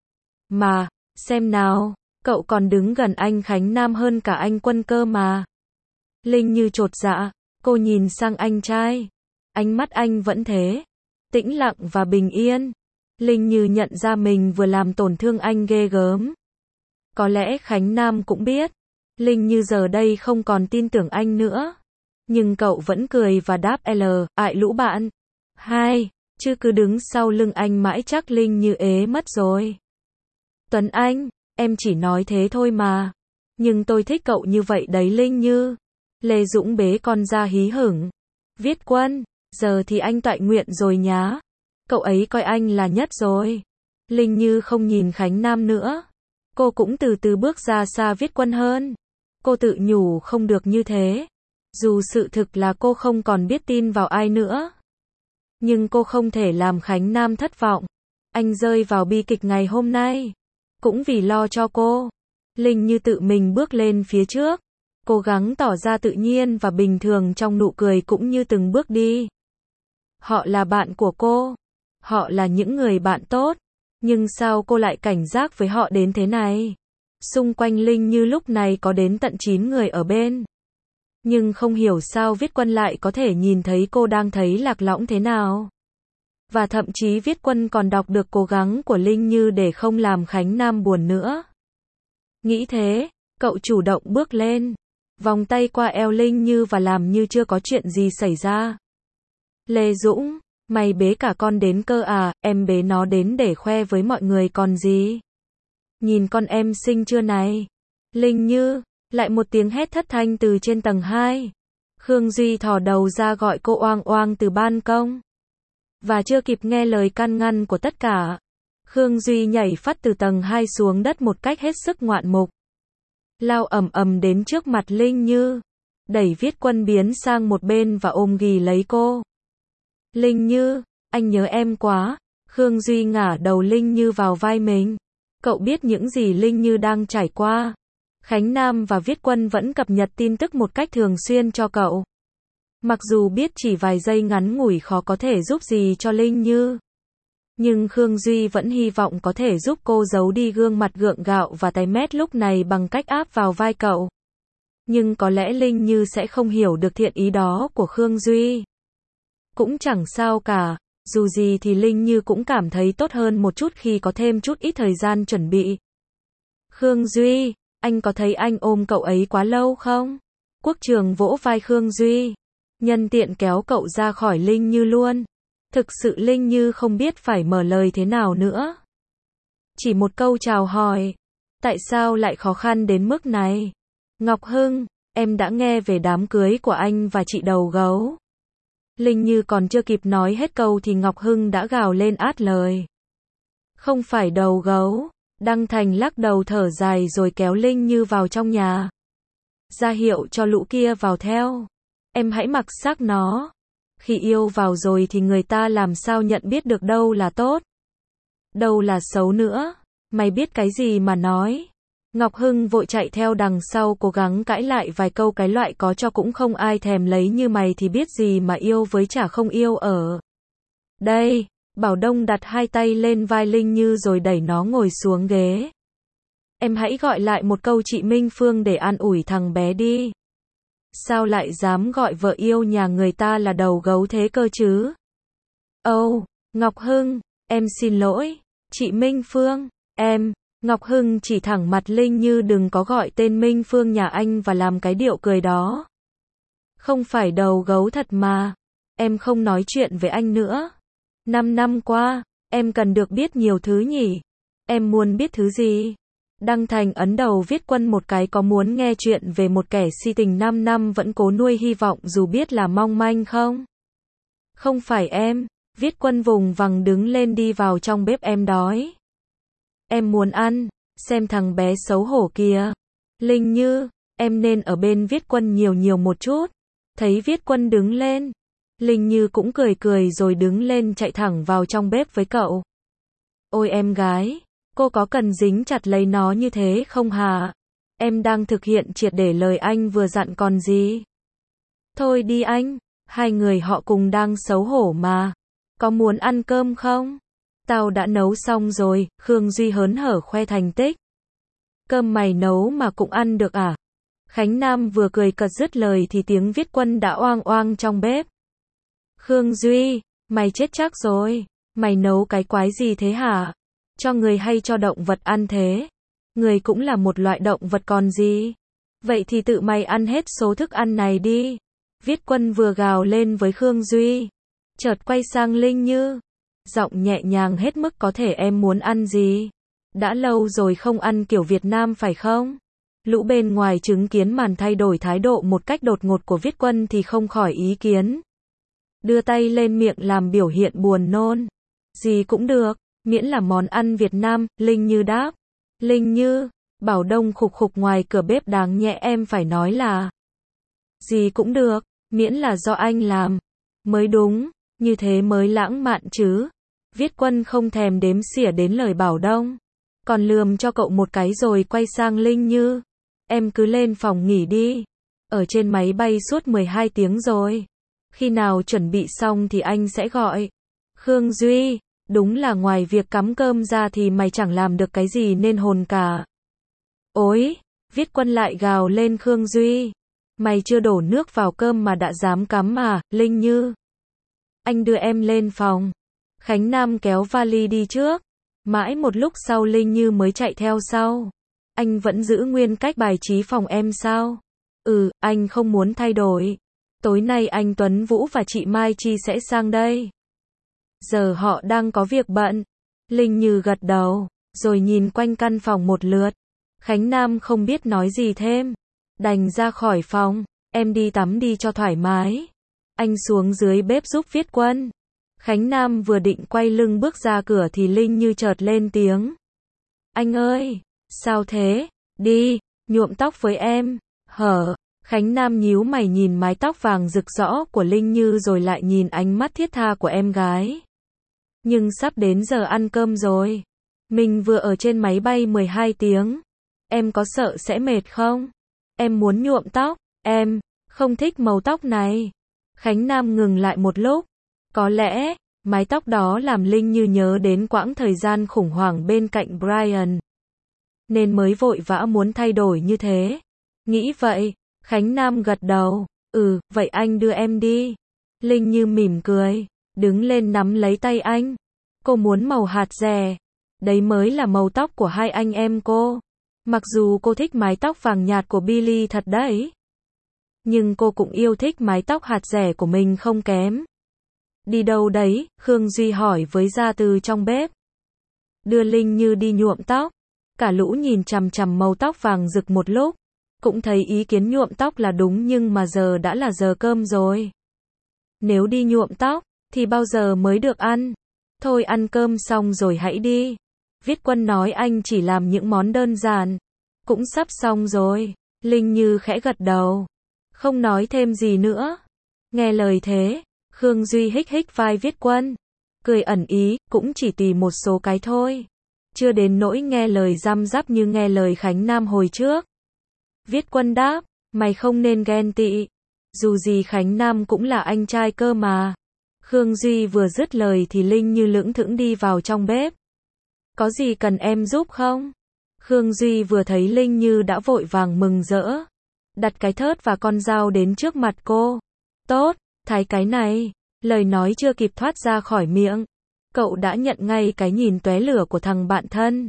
[SPEAKER 1] Mà, xem nào, cậu còn đứng gần anh Khánh Nam hơn cả anh Quân cơ mà. Linh Như chột dạ, cô nhìn sang anh trai. Ánh mắt anh vẫn thế, tĩnh lặng và bình yên. Linh Như nhận ra mình vừa làm tổn thương anh ghê gớm. Có lẽ Khánh Nam cũng biết. Linh Như giờ đây không còn tin tưởng anh nữa. Nhưng cậu vẫn cười và đáp L, ại lũ bạn. Hai, chứ cứ đứng sau lưng anh mãi chắc Linh Như ế mất rồi. Tuấn Anh, em chỉ nói thế thôi mà. Nhưng tôi thích cậu như vậy đấy Linh Như. Lê Dũng bế con ra hí hửng. Viết Quân, giờ thì anh toại nguyện rồi nhá. Cậu ấy coi anh là nhất rồi. Linh Như không nhìn Khánh Nam nữa. Cô cũng từ từ bước ra xa Viết Quân hơn. Cô tự nhủ không được như thế. Dù sự thực là cô không còn biết tin vào ai nữa. Nhưng cô không thể làm Khánh Nam thất vọng. Anh rơi vào bi kịch ngày hôm nay. Cũng vì lo cho cô. Linh Như tự mình bước lên phía trước. Cố gắng tỏ ra tự nhiên và bình thường trong nụ cười cũng như từng bước đi. Họ là bạn của cô. Họ là những người bạn tốt. Nhưng sao cô lại cảnh giác với họ đến thế này? Xung quanh Linh Như lúc này có đến tận chín người ở bên. Nhưng không hiểu sao Viết Quân lại có thể nhìn thấy cô đang thấy lạc lõng thế nào. Và thậm chí Viết Quân còn đọc được cố gắng của Linh Như để không làm Khánh Nam buồn nữa. Nghĩ thế, cậu chủ động bước lên, vòng tay qua eo Linh Như và làm như chưa có chuyện gì xảy ra. Lê Dũng, mày bế cả con đến cơ à, em bế nó đến để khoe với mọi người còn gì. Nhìn con em xinh chưa này. Linh Như, lại một tiếng hét thất thanh từ trên tầng hai. Khương Duy thò đầu ra gọi cô oang oang từ ban công. Và chưa kịp nghe lời can ngăn của tất cả, Khương Duy nhảy phắt từ tầng hai xuống đất một cách hết sức ngoạn mục. Lao ầm ầm đến trước mặt Linh Như, đẩy Viết Quân biến sang một bên và ôm ghì lấy cô. Linh Như, anh nhớ em quá. Khương Duy ngả đầu Linh Như vào vai mình. Cậu biết những gì Linh Như đang trải qua. Khánh Nam và Viết Quân vẫn cập nhật tin tức một cách thường xuyên cho cậu. Mặc dù biết chỉ vài giây ngắn ngủi khó có thể giúp gì cho Linh Như. Nhưng Khương Duy vẫn hy vọng có thể giúp cô giấu đi gương mặt gượng gạo và tái mét lúc này bằng cách áp vào vai cậu. Nhưng có lẽ Linh Như sẽ không hiểu được thiện ý đó của Khương Duy. Cũng chẳng sao cả, dù gì thì Linh Như cũng cảm thấy tốt hơn một chút khi có thêm chút ít thời gian chuẩn bị. Khương Duy, anh có thấy anh ôm cậu ấy quá lâu không? Quốc Trường vỗ vai Khương Duy. Nhân tiện kéo cậu ra khỏi Linh Như luôn. Thực sự Linh Như không biết phải mở lời thế nào nữa. Chỉ một câu chào hỏi. Tại sao lại khó khăn đến mức này? Ngọc Hưng, em đã nghe về đám cưới của anh và chị đầu gấu. Linh Như còn chưa kịp nói hết câu thì Ngọc Hưng đã gào lên át lời. Không phải đầu gấu. Đăng Thành lắc đầu thở dài rồi kéo Linh Như vào trong nhà. Ra hiệu cho lũ kia vào theo. Em hãy mặc xác nó. Khi yêu vào rồi thì người ta làm sao nhận biết được đâu là tốt, đâu là xấu nữa. Mày biết cái gì mà nói. Ngọc Hưng vội chạy theo đằng sau cố gắng cãi lại vài câu, cái loại có cho cũng không ai thèm lấy như mày thì biết gì mà yêu với chả không yêu ở. Đây, Bảo Đông đặt hai tay lên vai Linh Như rồi đẩy nó ngồi xuống ghế. Em hãy gọi lại một câu chị Minh Phương để an ủi thằng bé đi. Sao lại dám gọi vợ yêu nhà người ta là đầu gấu thế cơ chứ? Âu, oh, Ngọc Hưng, em xin lỗi, chị Minh Phương, em. Ngọc Hưng chỉ thẳng mặt Linh Như đừng có gọi tên Minh Phương nhà anh và làm cái điệu cười đó. Không phải đầu gấu thật mà. Em không nói chuyện với anh nữa. Năm năm qua, em cần được biết nhiều thứ nhỉ. Em muốn biết thứ gì? Đăng Thành ấn đầu Viết Quân một cái, có muốn nghe chuyện về một kẻ si tình năm năm vẫn cố nuôi hy vọng dù biết là mong manh không? Không phải em. Viết Quân vùng vằng đứng lên đi vào trong bếp, em đói. Em muốn ăn. Xem thằng bé xấu hổ kìa. Linh Như, em nên ở bên Viết Quân nhiều nhiều một chút. Thấy Viết Quân đứng lên, Linh Như cũng cười cười rồi đứng lên chạy thẳng vào trong bếp với cậu. Ôi em gái, cô có cần dính chặt lấy nó như thế không hả? Em đang thực hiện triệt để lời anh vừa dặn còn gì. Thôi đi anh, hai người họ cùng đang xấu hổ mà. Có muốn ăn cơm không? Tao đã nấu xong rồi, Khương Duy hớn hở khoe thành tích. Cơm mày nấu mà cũng ăn được à? Khánh Nam vừa cười cợt dứt lời thì tiếng Viết Quân đã oang oang trong bếp. Khương Duy, mày chết chắc rồi. Mày nấu cái quái gì thế hả? Cho người hay cho động vật ăn thế? Người cũng là một loại động vật còn gì? Vậy thì tự mày ăn hết số thức ăn này đi. Viết Quân vừa gào lên với Khương Duy. Chợt quay sang Linh Như. Giọng nhẹ nhàng hết mức có thể, em muốn ăn gì? Đã lâu rồi không ăn kiểu Việt Nam phải không? Lũ bên ngoài chứng kiến màn thay đổi thái độ một cách đột ngột của Viết Quân thì không khỏi ý kiến. Đưa tay lên miệng làm biểu hiện buồn nôn. Gì cũng được, miễn là món ăn Việt Nam, Linh Như đáp. Linh Như, Bảo Đông khục khục ngoài cửa bếp đáng nhẽ em phải nói là. Gì cũng được, miễn là do anh làm. Mới đúng, như thế mới lãng mạn chứ. Viết Quân không thèm đếm xỉa đến lời Bảo Đông. Còn lườm cho cậu một cái rồi quay sang Linh Như. Em cứ lên phòng nghỉ đi. Ở trên máy bay suốt mười hai tiếng rồi. Khi nào chuẩn bị xong thì anh sẽ gọi. Khương Duy, đúng là ngoài việc cắm cơm ra thì mày chẳng làm được cái gì nên hồn cả. Ôi, Viết Quân lại gào lên Khương Duy. Mày chưa đổ nước vào cơm mà đã dám cắm à, Linh Như. Anh đưa em lên phòng. Khánh Nam kéo vali đi trước. Mãi một lúc sau Linh Như mới chạy theo sau. Anh vẫn giữ nguyên cách bài trí phòng em sao? Ừ, anh không muốn thay đổi. Tối nay anh Tuấn Vũ và chị Mai Chi sẽ sang đây. Giờ họ đang có việc bận. Linh Như gật đầu, rồi nhìn quanh căn phòng một lượt. Khánh Nam không biết nói gì thêm. Đành ra khỏi phòng. Em đi tắm đi cho thoải mái. Anh xuống dưới bếp giúp Viết Quân. Khánh Nam vừa định quay lưng bước ra cửa thì Linh Như chợt lên tiếng. Anh ơi, sao thế? Đi, nhuộm tóc với em. Hở? Khánh Nam nhíu mày nhìn mái tóc vàng rực rỡ của Linh Như rồi lại nhìn ánh mắt thiết tha của em gái. Nhưng sắp đến giờ ăn cơm rồi. Mình vừa ở trên máy bay mười hai tiếng. Em có sợ sẽ mệt không? Em muốn nhuộm tóc. Em không thích màu tóc này. Khánh Nam ngừng lại một lúc. Có lẽ, mái tóc đó làm Linh Như nhớ đến quãng thời gian khủng hoảng bên cạnh Brian. Nên mới vội vã muốn thay đổi như thế. Nghĩ vậy, Khánh Nam gật đầu. Ừ, vậy anh đưa em đi. Linh Như mỉm cười, đứng lên nắm lấy tay anh. Cô muốn màu hạt dẻ. Đấy mới là màu tóc của hai anh em cô. Mặc dù cô thích mái tóc vàng nhạt của Billy thật đấy. Nhưng cô cũng yêu thích mái tóc hạt dẻ của mình không kém. Đi đâu đấy? Khương Duy hỏi với Gia từ trong bếp. Đưa Linh Như đi nhuộm tóc. Cả lũ nhìn chằm chằm màu tóc vàng rực một lúc. Cũng thấy ý kiến nhuộm tóc là đúng nhưng mà giờ đã là giờ cơm rồi. Nếu đi nhuộm tóc, thì bao giờ mới được ăn? Thôi ăn cơm xong rồi hãy đi. Viết Quân nói anh chỉ làm những món đơn giản. Cũng sắp xong rồi. Linh Như khẽ gật đầu. Không nói thêm gì nữa. Nghe lời thế, Khương Duy hích hích vai Viết Quân. Cười ẩn ý, cũng chỉ tùy một số cái thôi. Chưa đến nỗi nghe lời răm rắp như nghe lời Khánh Nam hồi trước. Viết Quân đáp, mày không nên ghen tị. Dù gì Khánh Nam cũng là anh trai cơ mà. Khương Duy vừa dứt lời thì Linh Như lững thững đi vào trong bếp. Có gì cần em giúp không? Khương Duy vừa thấy Linh Như đã vội vàng mừng rỡ. Đặt cái thớt và con dao đến trước mặt cô. Tốt, thái cái này. Lời nói chưa kịp thoát ra khỏi miệng. Cậu đã nhận ngay cái nhìn tóe lửa của thằng bạn thân.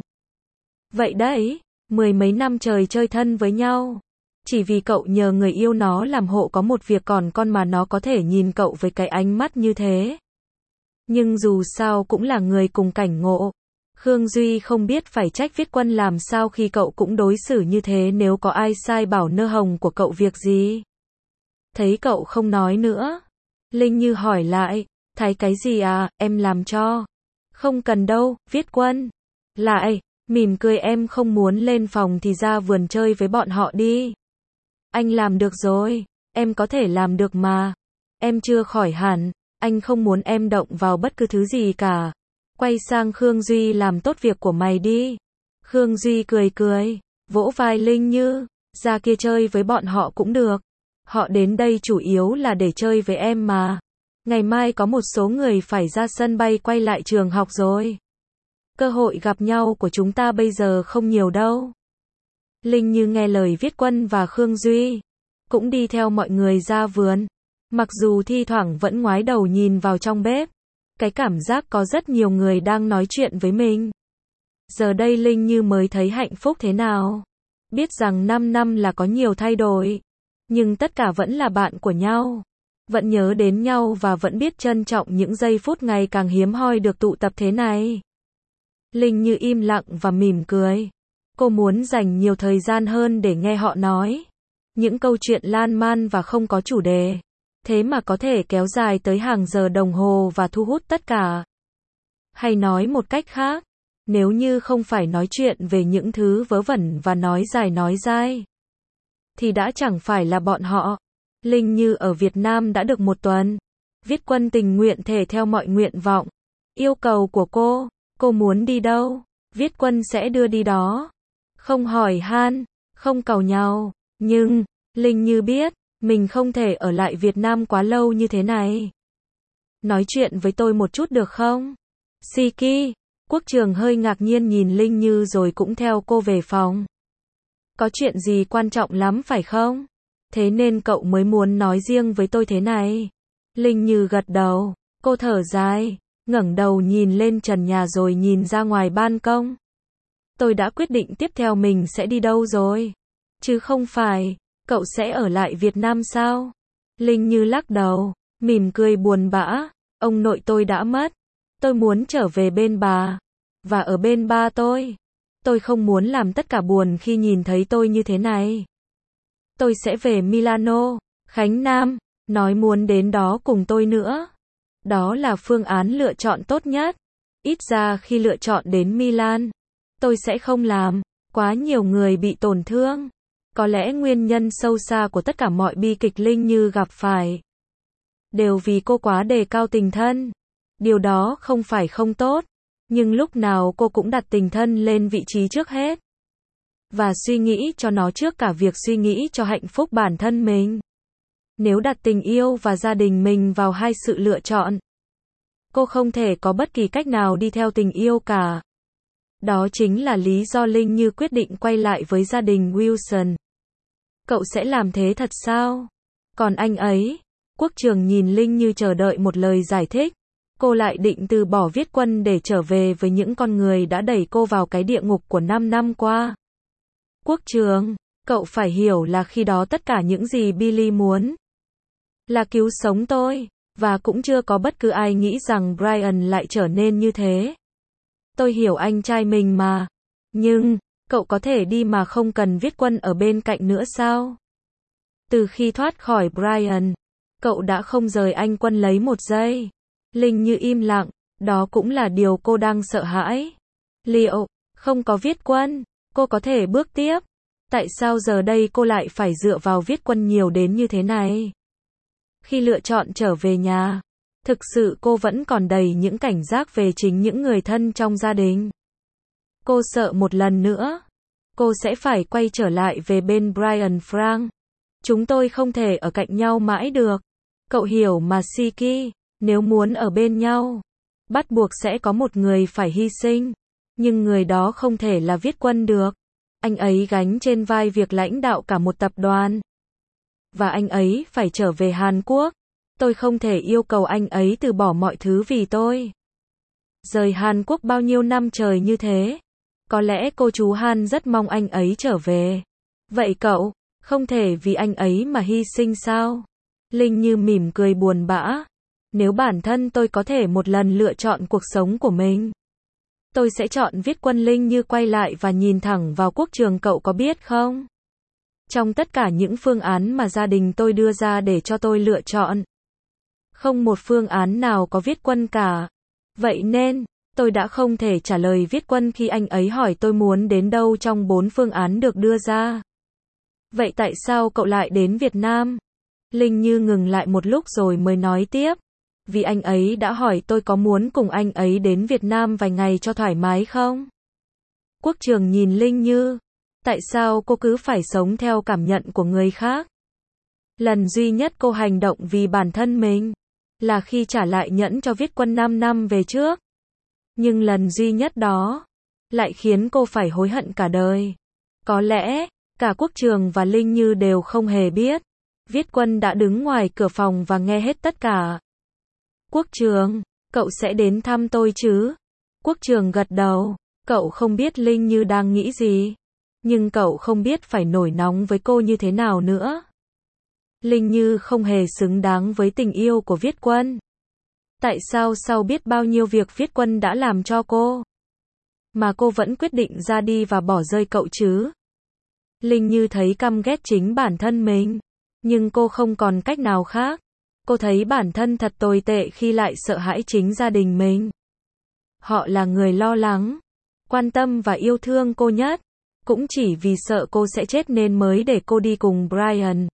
[SPEAKER 1] Vậy đấy, mười mấy năm trời chơi thân với nhau. Chỉ vì cậu nhờ người yêu nó làm hộ có một việc còn con mà nó có thể nhìn cậu với cái ánh mắt như thế. Nhưng dù sao cũng là người cùng cảnh ngộ. Khương Duy không biết phải trách Viết Quân làm sao khi cậu cũng đối xử như thế nếu có ai sai bảo nơ hồng của cậu việc gì. Thấy cậu không nói nữa. Linh Như hỏi lại, thấy cái gì à, em làm cho. Không cần đâu, Viết Quân. Lại, mỉm cười em không muốn lên phòng thì ra vườn chơi với bọn họ đi. Anh làm được rồi, em có thể làm được mà. Em chưa khỏi hẳn, anh không muốn em động vào bất cứ thứ gì cả. Quay sang Khương Duy làm tốt việc của mày đi. Khương Duy cười cười, vỗ vai Linh Như, ra kia chơi với bọn họ cũng được. Họ đến đây chủ yếu là để chơi với em mà. Ngày mai có một số người phải ra sân bay quay lại trường học rồi. Cơ hội gặp nhau của chúng ta bây giờ không nhiều đâu. Linh Như nghe lời Viết Quân và Khương Duy, cũng đi theo mọi người ra vườn. Mặc dù thi thoảng vẫn ngoái đầu nhìn vào trong bếp. Cái cảm giác có rất nhiều người đang nói chuyện với mình. Giờ đây Linh Như mới thấy hạnh phúc thế nào. Biết rằng năm năm là có nhiều thay đổi. Nhưng tất cả vẫn là bạn của nhau. Vẫn nhớ đến nhau và vẫn biết trân trọng những giây phút ngày càng hiếm hoi được tụ tập thế này. Linh Như im lặng và mỉm cười. Cô muốn dành nhiều thời gian hơn để nghe họ nói. Những câu chuyện lan man và không có chủ đề. Thế mà có thể kéo dài tới hàng giờ đồng hồ và thu hút tất cả. Hay nói một cách khác, nếu như không phải nói chuyện về những thứ vớ vẩn và nói dài nói dai, thì đã chẳng phải là bọn họ. Linh Như ở Việt Nam đã được một tuần. Viết Quân tình nguyện thể theo mọi nguyện vọng, yêu cầu của cô. Cô muốn đi đâu, Viết Quân sẽ đưa đi đó. Không hỏi han, không càu nhau. Nhưng, Linh Như biết, mình không thể ở lại Việt Nam quá lâu như thế này. Nói chuyện với tôi một chút được không? Siki, Quốc Trường hơi ngạc nhiên nhìn Linh Như rồi cũng theo cô về phòng. Có chuyện gì quan trọng lắm phải không? Thế nên cậu mới muốn nói riêng với tôi thế này. Linh Như gật đầu, cô thở dài, ngẩng đầu nhìn lên trần nhà rồi nhìn ra ngoài ban công. Tôi đã quyết định tiếp theo mình sẽ đi đâu rồi. Chứ không phải, cậu sẽ ở lại Việt Nam sao? Linh Như lắc đầu, mỉm cười buồn bã. Ông nội tôi đã mất. Tôi muốn trở về bên bà. Và ở bên ba tôi. Tôi không muốn làm tất cả buồn khi nhìn thấy tôi như thế này. Tôi sẽ về Milano. Khánh Nam nói muốn đến đó cùng tôi nữa. Đó là phương án lựa chọn tốt nhất. Ít ra khi lựa chọn đến Milan, tôi sẽ không làm quá nhiều người bị tổn thương. Có lẽ nguyên nhân sâu xa của tất cả mọi bi kịch Linh Như gặp phải đều vì cô quá đề cao tình thân. Điều đó không phải không tốt, nhưng lúc nào cô cũng đặt tình thân lên vị trí trước hết. Và suy nghĩ cho nó trước cả việc suy nghĩ cho hạnh phúc bản thân mình. Nếu đặt tình yêu và gia đình mình vào hai sự lựa chọn, cô không thể có bất kỳ cách nào đi theo tình yêu cả. Đó chính là lý do Linh Như quyết định quay lại với gia đình Wilson. Cậu sẽ làm thế thật sao? Còn anh ấy? Quốc Trường nhìn Linh Như chờ đợi một lời giải thích. Cô lại định từ bỏ Viết Quân để trở về với những con người đã đẩy cô vào cái địa ngục của năm năm qua. Quốc Trường, Cậu phải hiểu là khi đó tất cả những gì Billy muốn là cứu sống tôi, và cũng chưa có bất cứ ai nghĩ rằng Brian lại trở nên như thế. Tôi hiểu anh trai mình mà. Nhưng, cậu có thể đi mà không cần Viết Quân ở bên cạnh nữa sao? Từ khi thoát khỏi Brian, cậu đã không rời anh Quân lấy một giây. Linh Như im lặng, đó cũng là điều cô đang sợ hãi. Liệu, không có Viết Quân, cô có thể bước tiếp? Tại sao giờ đây cô lại phải dựa vào Viết Quân nhiều đến như thế này? Khi lựa chọn trở về nhà, thực sự cô vẫn còn đầy những cảnh giác về chính những người thân trong gia đình. Cô sợ một lần nữa, cô sẽ phải quay trở lại về bên Brian Frank. Chúng tôi không thể ở cạnh nhau mãi được. Cậu hiểu mà Siki, nếu muốn ở bên nhau, bắt buộc sẽ có một người phải hy sinh. Nhưng người đó không thể là Viết Quân được. Anh ấy gánh trên vai việc lãnh đạo cả một tập đoàn. Và anh ấy phải trở về Hàn Quốc. Tôi không thể yêu cầu anh ấy từ bỏ mọi thứ vì tôi. Rời Hàn Quốc bao nhiêu năm trời như thế. Có lẽ cô chú Han rất mong anh ấy trở về. Vậy cậu, không thể vì anh ấy mà hy sinh sao? Linh Như mỉm cười buồn bã. Nếu bản thân tôi có thể một lần lựa chọn cuộc sống của mình, tôi sẽ chọn Viết Quân. Linh Như quay lại và nhìn thẳng vào Quốc Trường. Cậu có biết không? Trong tất cả những phương án mà gia đình tôi đưa ra để cho tôi lựa chọn, không một phương án nào có Viết Quân cả. Vậy nên, tôi đã không thể trả lời Viết Quân khi anh ấy hỏi tôi muốn đến đâu trong bốn phương án được đưa ra. Vậy tại sao cậu lại đến Việt Nam? Linh Như ngừng lại một lúc rồi mới nói tiếp. Vì anh ấy đã hỏi tôi có muốn cùng anh ấy đến Việt Nam vài ngày cho thoải mái không? Quốc Trường nhìn Linh Như. Tại sao cô cứ phải sống theo cảm nhận của người khác? Lần duy nhất cô hành động vì bản thân mình là khi trả lại nhẫn cho Viết Quân năm năm về trước. Nhưng lần duy nhất đó lại khiến cô phải hối hận cả đời. Có lẽ, cả Quốc Trường và Linh Như đều không hề biết. Viết Quân đã đứng ngoài cửa phòng và nghe hết tất cả. Quốc Trường, cậu sẽ đến thăm tôi chứ? Quốc Trường gật đầu. Cậu không biết Linh Như đang nghĩ gì. Nhưng cậu không biết phải nổi nóng với cô như thế nào nữa. Linh Như không hề xứng đáng với tình yêu của Viết Quân. Tại sao sau biết bao nhiêu việc Viết Quân đã làm cho cô, mà cô vẫn quyết định ra đi và bỏ rơi cậu chứ? Linh Như thấy căm ghét chính bản thân mình. Nhưng cô không còn cách nào khác. Cô thấy bản thân thật tồi tệ khi lại sợ hãi chính gia đình mình. Họ là người lo lắng, quan tâm và yêu thương cô nhất. Cũng chỉ vì sợ cô sẽ chết nên mới để cô đi cùng Brian.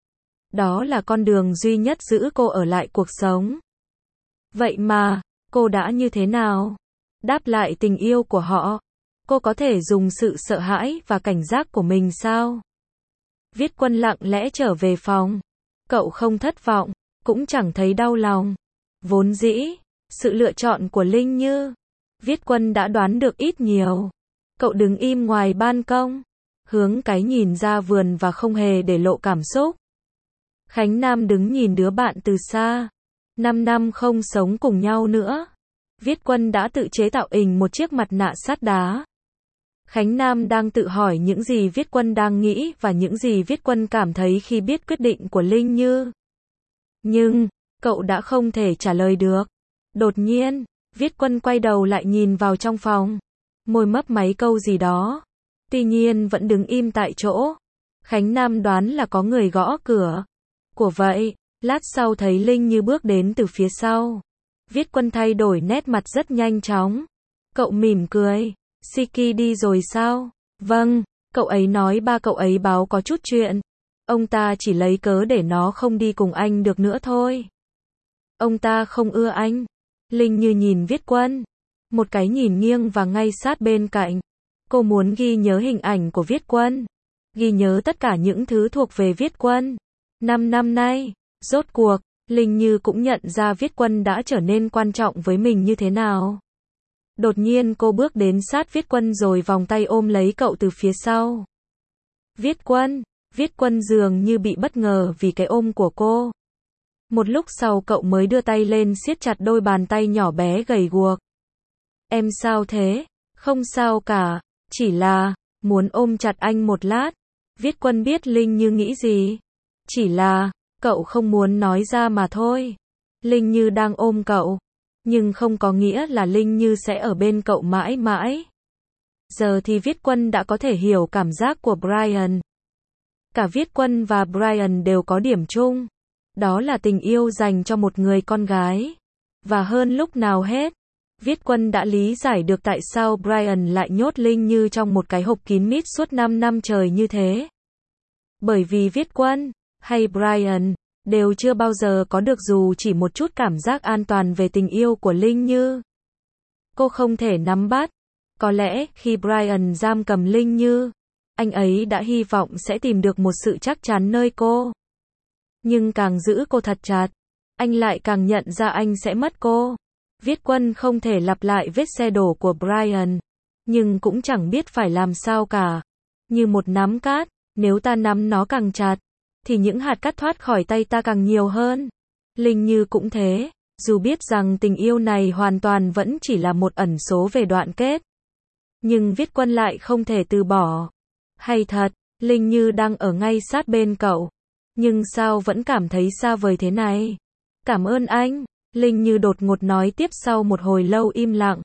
[SPEAKER 1] Đó là con đường duy nhất giữ cô ở lại cuộc sống. Vậy mà, cô đã như thế nào? Đáp lại tình yêu của họ. Cô có thể dùng sự sợ hãi và cảnh giác của mình sao? Viết Quân lặng lẽ trở về phòng. Cậu không thất vọng, cũng chẳng thấy đau lòng. Vốn dĩ, sự lựa chọn của Linh Như, Viết Quân đã đoán được ít nhiều. Cậu đứng im ngoài ban công, hướng cái nhìn ra vườn và không hề để lộ cảm xúc. Khánh Nam đứng nhìn đứa bạn từ xa. Năm năm không sống cùng nhau nữa. Viết Quân đã tự chế tạo hình một chiếc mặt nạ sắt đá. Khánh Nam đang tự hỏi những gì Viết Quân đang nghĩ và những gì Viết Quân cảm thấy khi biết quyết định của Linh Như. Nhưng, cậu đã không thể trả lời được. Đột nhiên, Viết Quân quay đầu lại nhìn vào trong phòng. Môi mấp máy câu gì đó. Tuy nhiên vẫn đứng im tại chỗ. Khánh Nam đoán là có người gõ cửa. Của vậy, lát sau thấy Linh Như bước đến từ phía sau. Viết Quân thay đổi nét mặt rất nhanh chóng. Cậu mỉm cười. Siki đi rồi sao? Vâng, cậu ấy nói ba cậu ấy báo có chút chuyện. Ông ta chỉ lấy cớ để nó không đi cùng anh được nữa thôi. Ông ta không ưa anh. Linh Như nhìn Viết Quân. Một cái nhìn nghiêng và ngay sát bên cạnh. Cô muốn ghi nhớ hình ảnh của Viết Quân. Ghi nhớ tất cả những thứ thuộc về Viết Quân. Năm năm nay, rốt cuộc, Linh Như cũng nhận ra Viết Quân đã trở nên quan trọng với mình như thế nào. Đột nhiên cô bước đến sát Viết Quân rồi vòng tay ôm lấy cậu từ phía sau. Viết Quân, Viết Quân dường như bị bất ngờ vì cái ôm của cô. Một lúc sau cậu mới đưa tay lên siết chặt đôi bàn tay nhỏ bé gầy guộc. Em sao thế? Không sao cả, chỉ là muốn ôm chặt anh một lát. Viết Quân biết Linh Như nghĩ gì. Chỉ là, cậu không muốn nói ra mà thôi. Linh Như đang ôm cậu. Nhưng không có nghĩa là Linh Như sẽ ở bên cậu mãi mãi. Giờ thì Viết Quân đã có thể hiểu cảm giác của Brian. Cả Viết Quân và Brian đều có điểm chung. Đó là tình yêu dành cho một người con gái. Và hơn lúc nào hết, Viết Quân đã lý giải được tại sao Brian lại nhốt Linh Như trong một cái hộp kín mít suốt năm năm trời như thế. Bởi vì Viết Quân, hay Brian, đều chưa bao giờ có được dù chỉ một chút cảm giác an toàn về tình yêu của Linh Như. Cô không thể nắm bắt. Có lẽ khi Brian giam cầm Linh Như, anh ấy đã hy vọng sẽ tìm được một sự chắc chắn nơi cô. Nhưng càng giữ cô thật chặt, anh lại càng nhận ra anh sẽ mất cô. Viết Quân không thể lặp lại vết xe đổ của Brian, nhưng cũng chẳng biết phải làm sao cả. Như một nắm cát, nếu ta nắm nó càng chặt, thì những hạt cát thoát khỏi tay ta càng nhiều hơn. Linh Như cũng thế, dù biết rằng tình yêu này hoàn toàn vẫn chỉ là một ẩn số về đoạn kết. Nhưng Viết Quân lại không thể từ bỏ. Hay thật, Linh Như đang ở ngay sát bên cậu. Nhưng sao vẫn cảm thấy xa vời thế này? Cảm ơn anh, Linh Như đột ngột nói tiếp sau một hồi lâu im lặng.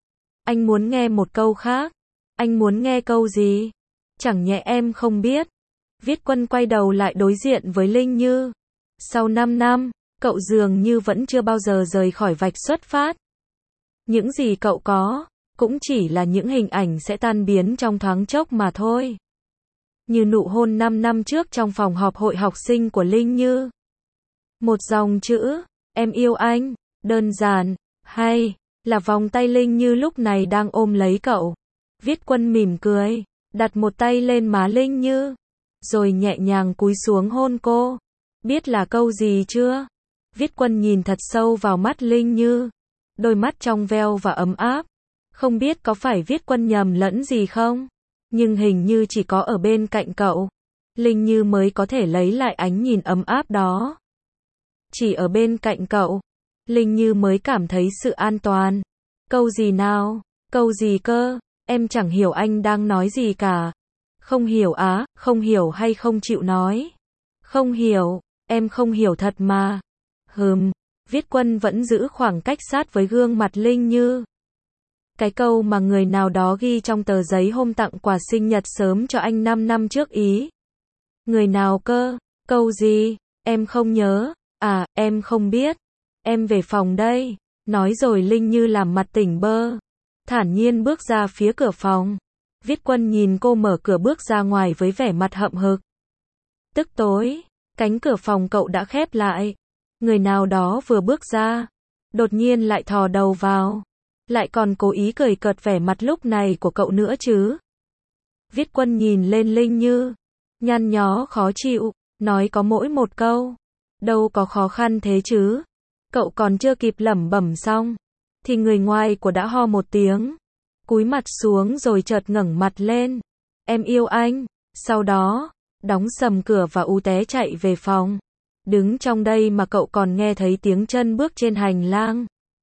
[SPEAKER 1] Anh muốn nghe một câu khác. Anh muốn nghe câu gì? Chẳng nhẽ em không biết. Viết Quân quay đầu lại đối diện với Linh Như. Sau năm năm, cậu dường như vẫn chưa bao giờ rời khỏi vạch xuất phát. Những gì cậu có, cũng chỉ là những hình ảnh sẽ tan biến trong thoáng chốc mà thôi. Như nụ hôn năm năm trước trong phòng họp hội học sinh của Linh Như. Một dòng chữ, em yêu anh, đơn giản, hay là vòng tay Linh Như lúc này đang ôm lấy cậu. Viết Quân mỉm cười, đặt một tay lên má Linh Như, rồi nhẹ nhàng cúi xuống hôn cô. Biết là câu gì chưa? Viết Quân nhìn thật sâu vào mắt Linh Như, đôi mắt trong veo và ấm áp. Không biết có phải Viết Quân nhầm lẫn gì không? Nhưng hình như chỉ có ở bên cạnh cậu, Linh Như mới có thể lấy lại ánh nhìn ấm áp đó. Chỉ ở bên cạnh cậu, Linh Như mới cảm thấy sự an toàn. Câu gì nào? Câu gì cơ? Em chẳng hiểu anh đang nói gì cả. Không hiểu á, không hiểu hay không chịu nói? Không hiểu, em không hiểu thật mà. Hừm, Viết Quân vẫn giữ khoảng cách sát với gương mặt Linh Như. Cái câu mà người nào đó ghi trong tờ giấy hôm tặng quà sinh nhật sớm cho anh năm năm trước ý. Người nào cơ? Câu gì? Em không nhớ. À, em không biết. Em về phòng đây. Nói rồi Linh Như làm mặt tỉnh bơ. Thản nhiên bước ra phía cửa phòng. Viết Quân nhìn cô mở cửa bước ra ngoài với vẻ mặt hậm hực. Tức tối, cánh cửa phòng cậu đã khép lại. Người nào đó vừa bước ra, đột nhiên lại thò đầu vào. Lại còn cố ý cười cợt vẻ mặt lúc này của cậu nữa chứ. Viết Quân nhìn lên Linh Như, nhăn nhó khó chịu, nói có mỗi một câu. Đâu có khó khăn thế chứ. Cậu còn chưa kịp lẩm bẩm xong, thì người ngoài của đã ho một tiếng. Cúi mặt xuống rồi chợt ngẩng mặt lên. Em yêu anh. Sau đó, đóng sầm cửa và ú té chạy về phòng. Đứng trong đây mà cậu còn nghe thấy tiếng chân bước trên hành lang.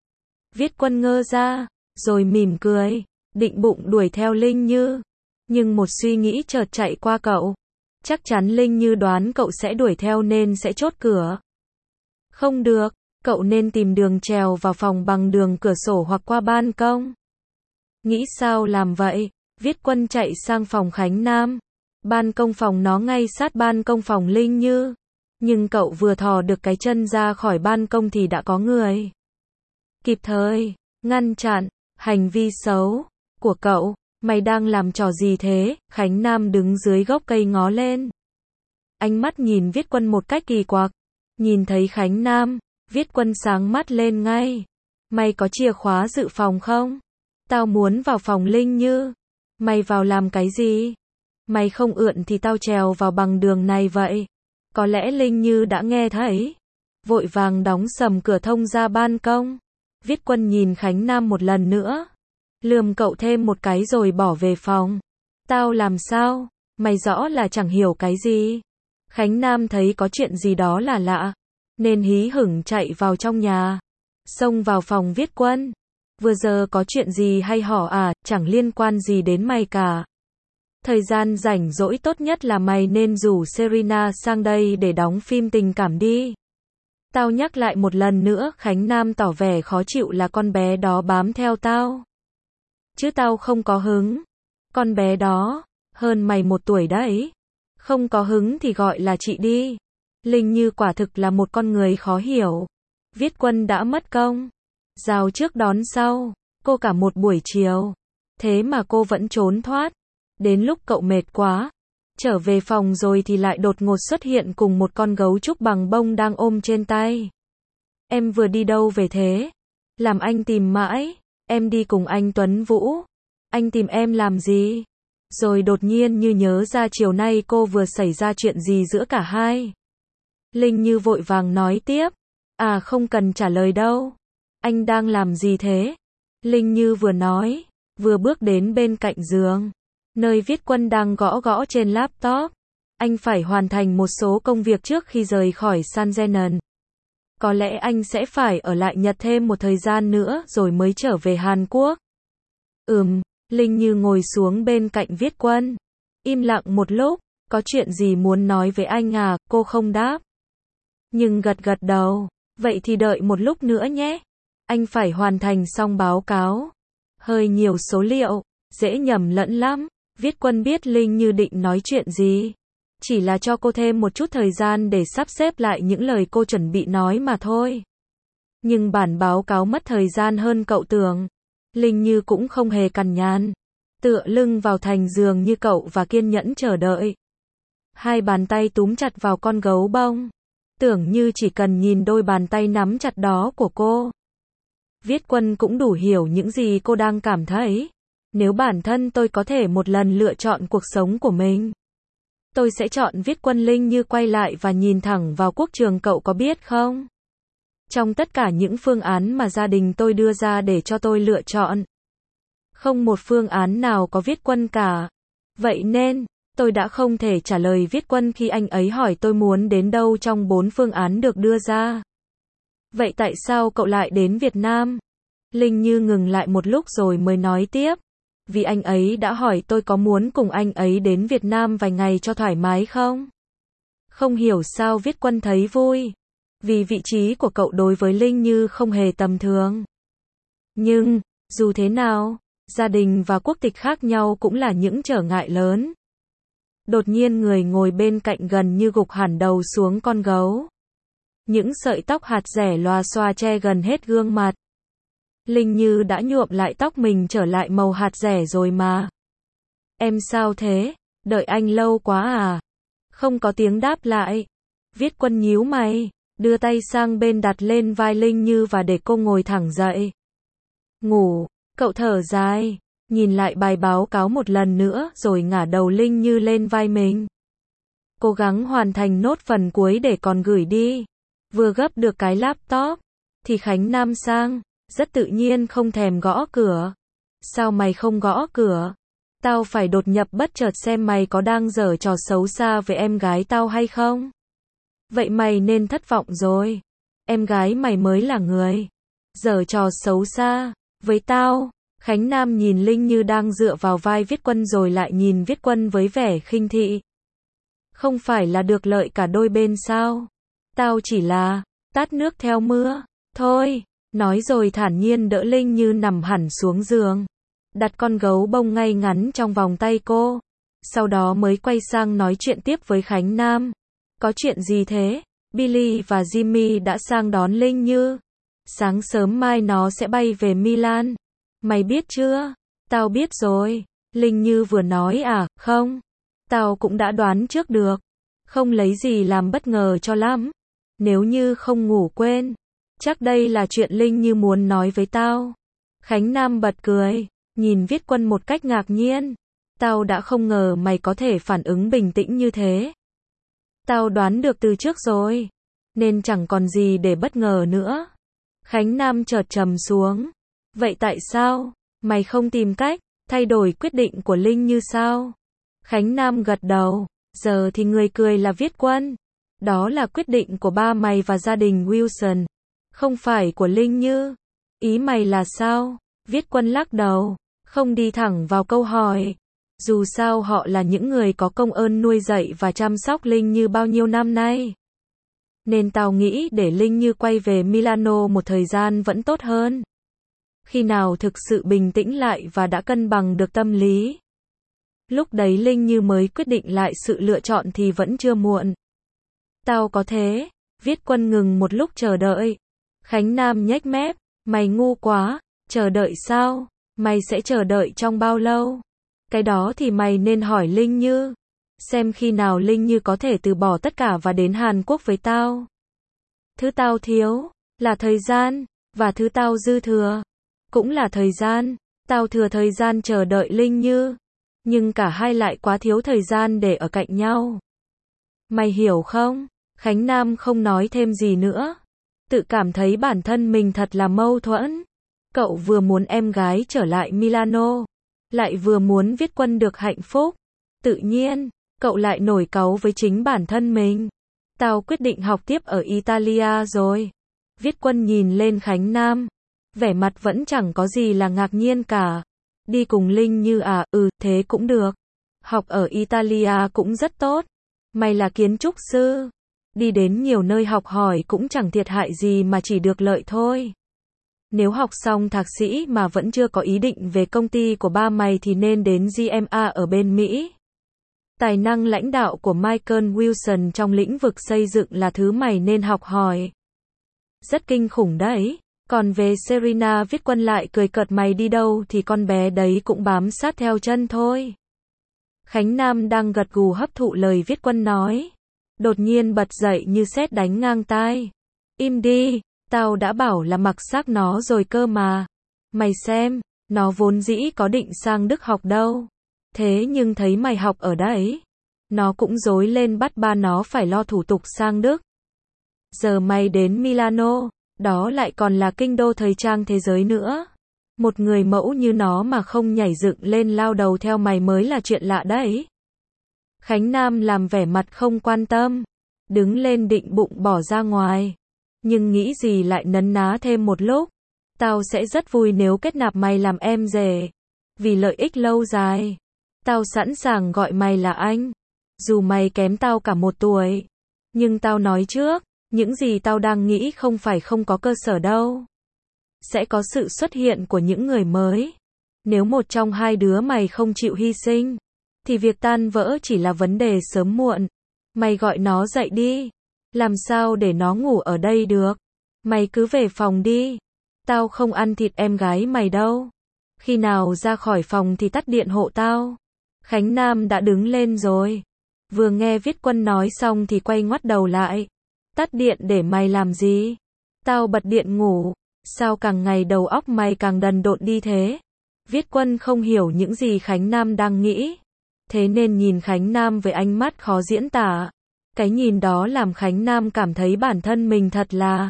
[SPEAKER 1] Viết Quân ngơ ra, rồi mỉm cười, định bụng đuổi theo Linh Như. Nhưng một suy nghĩ chợt chạy qua cậu. Chắc chắn Linh Như đoán cậu sẽ đuổi theo nên sẽ chốt cửa. Không được, cậu nên tìm đường trèo vào phòng bằng đường cửa sổ hoặc qua ban công. Nghĩ sao làm vậy, Viết Quân chạy sang phòng Khánh Nam. Ban công phòng nó ngay sát ban công phòng Linh Như. Nhưng cậu vừa thò được cái chân ra khỏi ban công thì đã có người kịp thời ngăn chặn hành vi xấu của cậu. Mày đang làm trò gì thế? Khánh Nam đứng dưới gốc cây ngó lên. Ánh mắt nhìn Viết Quân một cách kỳ quặc. Nhìn thấy Khánh Nam, Viết Quân sáng mắt lên ngay. Mày có chìa khóa dự phòng không? Tao muốn vào phòng Linh Như. Mày vào làm cái gì? Mày không ượn thì tao trèo vào bằng đường này vậy. Có lẽ Linh Như đã nghe thấy. Vội vàng đóng sầm cửa thông ra ban công. Viết Quân nhìn Khánh Nam một lần nữa. Lườm cậu thêm một cái rồi bỏ về phòng. Tao làm sao? Mày rõ là chẳng hiểu cái gì. Khánh Nam thấy có chuyện gì đó là lạ, nên hí hửng chạy vào trong nhà. Xông vào phòng Viết Quân. Vừa giờ có chuyện gì hay hỏ à, chẳng liên quan gì đến mày cả. Thời gian rảnh rỗi tốt nhất là mày nên rủ Serena sang đây để đóng phim tình cảm đi. Tao nhắc lại một lần nữa, Khánh Nam tỏ vẻ khó chịu là con bé đó bám theo tao. Chứ tao không có hứng. Con bé đó, hơn mày một tuổi đấy. Không có hứng thì gọi là chị đi. Linh Như quả thực là một con người khó hiểu. Viết Quân đã mất công. Giao trước đón sau. Cô cả một buổi chiều. Thế mà cô vẫn trốn thoát. Đến lúc cậu mệt quá. Trở về phòng rồi thì lại đột ngột xuất hiện cùng một con gấu trúc bằng bông đang ôm trên tay. Em vừa đi đâu về thế? Làm anh tìm mãi. Em đi cùng anh Tuấn Vũ. Anh tìm em làm gì? Rồi đột nhiên như nhớ ra chiều nay cô vừa xảy ra chuyện gì giữa cả hai. Linh Như vội vàng nói tiếp. À không cần trả lời đâu. Anh đang làm gì thế? Linh Như vừa nói, vừa bước đến bên cạnh giường. Nơi Viết Quân đang gõ gõ trên laptop. Anh phải hoàn thành một số công việc trước khi rời khỏi San Zenon. Có lẽ anh sẽ phải ở lại Nhật thêm một thời gian nữa rồi mới trở về Hàn Quốc. Ừm, Linh Như ngồi xuống bên cạnh Viết Quân. Im lặng một lúc, có chuyện gì muốn nói với anh à, cô không đáp. Nhưng gật gật đầu, vậy thì đợi một lúc nữa nhé. Anh phải hoàn thành xong báo cáo. Hơi nhiều số liệu, dễ nhầm lẫn lắm. Viết Quân biết Linh Như định nói chuyện gì. Chỉ là cho cô thêm một chút thời gian để sắp xếp lại những lời cô chuẩn bị nói mà thôi. Nhưng bản báo cáo mất thời gian hơn cậu tưởng. Linh Như cũng không hề cằn nhằn. Tựa lưng vào thành giường như cậu và kiên nhẫn chờ đợi. Hai bàn tay túm chặt vào con gấu bông. Tưởng như chỉ cần nhìn đôi bàn tay nắm chặt đó của cô. Viết Quân cũng đủ hiểu những gì cô đang cảm thấy. Nếu bản thân tôi có thể một lần lựa chọn cuộc sống của mình, tôi sẽ chọn Viết Quân. Linh Như quay lại và nhìn thẳng vào Quốc Trường, cậu có biết không? Trong tất cả những phương án mà gia đình tôi đưa ra để cho tôi lựa chọn, không một phương án nào có Viết Quân cả. Vậy nên, tôi đã không thể trả lời Viết Quân khi anh ấy hỏi tôi muốn đến đâu trong bốn phương án được đưa ra. Vậy tại sao cậu lại đến Việt Nam? Linh Như ngừng lại một lúc rồi mới nói tiếp. Vì anh ấy đã hỏi tôi có muốn cùng anh ấy đến Việt Nam vài ngày cho thoải mái không? Không hiểu sao Viết Quân thấy vui. Vì vị trí của cậu đối với Linh Như không hề tầm thường. Nhưng, dù thế nào, gia đình và quốc tịch khác nhau cũng là những trở ngại lớn. Đột nhiên người ngồi bên cạnh gần như gục hẳn đầu xuống con gấu. Những sợi tóc hạt rẻ lòa xòa che gần hết gương mặt. Linh Như đã nhuộm lại tóc mình trở lại màu hạt rẻ rồi mà. Em sao thế? Đợi anh lâu quá à? Không có tiếng đáp lại. Viết Quân nhíu mày, đưa tay sang bên đặt lên vai Linh Như và để cô ngồi thẳng dậy. Ngủ, cậu thở dài, nhìn lại bài báo cáo một lần nữa rồi ngả đầu Linh Như lên vai mình. Cố gắng hoàn thành nốt phần cuối để còn gửi đi. Vừa gấp được cái laptop, thì Khánh Nam sang, rất tự nhiên không thèm gõ cửa. Sao mày không gõ cửa? Tao phải đột nhập bất chợt xem mày có đang giở trò xấu xa với em gái tao hay không? Vậy mày nên thất vọng rồi. Em gái mày mới là người giở trò xấu xa với tao. Khánh Nam nhìn Linh Như đang dựa vào vai Viết Quân rồi lại nhìn Viết Quân với vẻ khinh thị. Không phải là được lợi cả đôi bên sao? Tao chỉ là tát nước theo mưa thôi. Nói rồi thản nhiên đỡ Linh Như nằm hẳn xuống giường. Đặt con gấu bông ngay ngắn trong vòng tay cô. Sau đó mới quay sang nói chuyện tiếp với Khánh Nam. Có chuyện gì thế? Billy và Jimmy đã sang đón Linh Như. Sáng sớm mai nó sẽ bay về Milan. Mày biết chưa? Tao biết rồi. Linh Như vừa nói à, không. Tao cũng đã đoán trước được. Không lấy gì làm bất ngờ cho lắm. Nếu như không ngủ quên. Chắc đây là chuyện Linh Như muốn nói với tao. Khánh Nam bật cười, nhìn Viết Quân một cách ngạc nhiên. Tao đã không ngờ mày có thể phản ứng bình tĩnh như thế. Tao đoán được từ trước rồi, nên chẳng còn gì để bất ngờ nữa. Khánh Nam chợt trầm xuống. Vậy tại sao, mày không tìm cách thay đổi quyết định của Linh Như sao? Khánh Nam gật đầu, giờ thì người cười là Viết Quân. Đó là quyết định của ba mày và gia đình Wilson. Không phải của Linh Như. Ý mày là sao? Viết Quân lắc đầu, không đi thẳng vào câu hỏi. Dù sao họ là những người có công ơn nuôi dạy và chăm sóc Linh Như bao nhiêu năm nay. Nên tao nghĩ để Linh Như quay về Milano một thời gian vẫn tốt hơn. Khi nào thực sự bình tĩnh lại và đã cân bằng được tâm lý. Lúc đấy Linh Như mới quyết định lại sự lựa chọn thì vẫn chưa muộn. Tao có thế. Viết Quân ngừng một lúc chờ đợi. Khánh Nam nhếch mép. Mày ngu quá. Chờ đợi sao? Mày sẽ chờ đợi trong bao lâu? Cái đó thì mày nên hỏi Linh Như. Xem khi nào Linh Như có thể từ bỏ tất cả và đến Hàn Quốc với tao. Thứ tao thiếu là thời gian, và thứ tao dư thừa cũng là thời gian. Tao thừa thời gian chờ đợi Linh Như, nhưng cả hai lại quá thiếu thời gian để ở cạnh nhau. Mày hiểu không? Khánh Nam không nói thêm gì nữa. Tự cảm thấy bản thân mình thật là mâu thuẫn. Cậu vừa muốn em gái trở lại Milano, lại vừa muốn Viết Quân được hạnh phúc. Tự nhiên, cậu lại nổi cáu với chính bản thân mình. Tao quyết định học tiếp ở Italia rồi. Viết Quân nhìn lên Khánh Nam. Vẻ mặt vẫn chẳng có gì là ngạc nhiên cả. Đi cùng Linh Như à, ừ, thế cũng được. Học ở Italia cũng rất tốt. Mày là kiến trúc sư. Đi đến nhiều nơi học hỏi cũng chẳng thiệt hại gì mà chỉ được lợi thôi. Nếu học xong thạc sĩ mà vẫn chưa có ý định về công ty của ba mày thì nên đến giê em a ở bên Mỹ. Tài năng lãnh đạo của Michael Wilson trong lĩnh vực xây dựng là thứ mày nên học hỏi. Rất kinh khủng đấy. Còn về Serena, Viết Quân lại cười cợt, mày đi đâu thì con bé đấy cũng bám sát theo chân thôi. Khánh Nam đang gật gù hấp thụ lời Viết Quân nói. Đột nhiên bật dậy như sét đánh ngang tai. Im đi, tao đã bảo là mặc xác nó rồi cơ mà. Mày xem, nó vốn dĩ có định sang Đức học đâu. Thế nhưng thấy mày học ở đấy, nó cũng rối lên bắt ba nó phải lo thủ tục sang Đức. Giờ mày đến Milano, đó lại còn là kinh đô thời trang thế giới nữa. Một người mẫu như nó mà không nhảy dựng lên lao đầu theo mày mới là chuyện lạ đấy. Khánh Nam làm vẻ mặt không quan tâm, đứng lên định bụng bỏ ra ngoài. Nhưng nghĩ gì lại nấn ná thêm một lúc. Tao sẽ rất vui nếu kết nạp mày làm em rể. Vì lợi ích lâu dài. Tao sẵn sàng gọi mày là anh. Dù mày kém tao cả một tuổi. Nhưng tao nói trước, những gì tao đang nghĩ không phải không có cơ sở đâu. Sẽ có sự xuất hiện của những người mới. Nếu một trong hai đứa mày không chịu hy sinh, thì việc tan vỡ chỉ là vấn đề sớm muộn. Mày gọi nó dậy đi. Làm sao để nó ngủ ở đây được? Mày cứ về phòng đi. Tao không ăn thịt em gái mày đâu. Khi nào ra khỏi phòng thì tắt điện hộ tao. Khánh Nam đã đứng lên rồi. Vừa nghe Viết Quân nói xong thì quay ngoắt đầu lại. Tắt điện để mày làm gì? Tao bật điện ngủ. Sao càng ngày đầu óc mày càng đần độn đi thế? Viết Quân không hiểu những gì Khánh Nam đang nghĩ. Thế nên nhìn Khánh Nam với ánh mắt khó diễn tả. Cái nhìn đó làm Khánh Nam cảm thấy bản thân mình thật là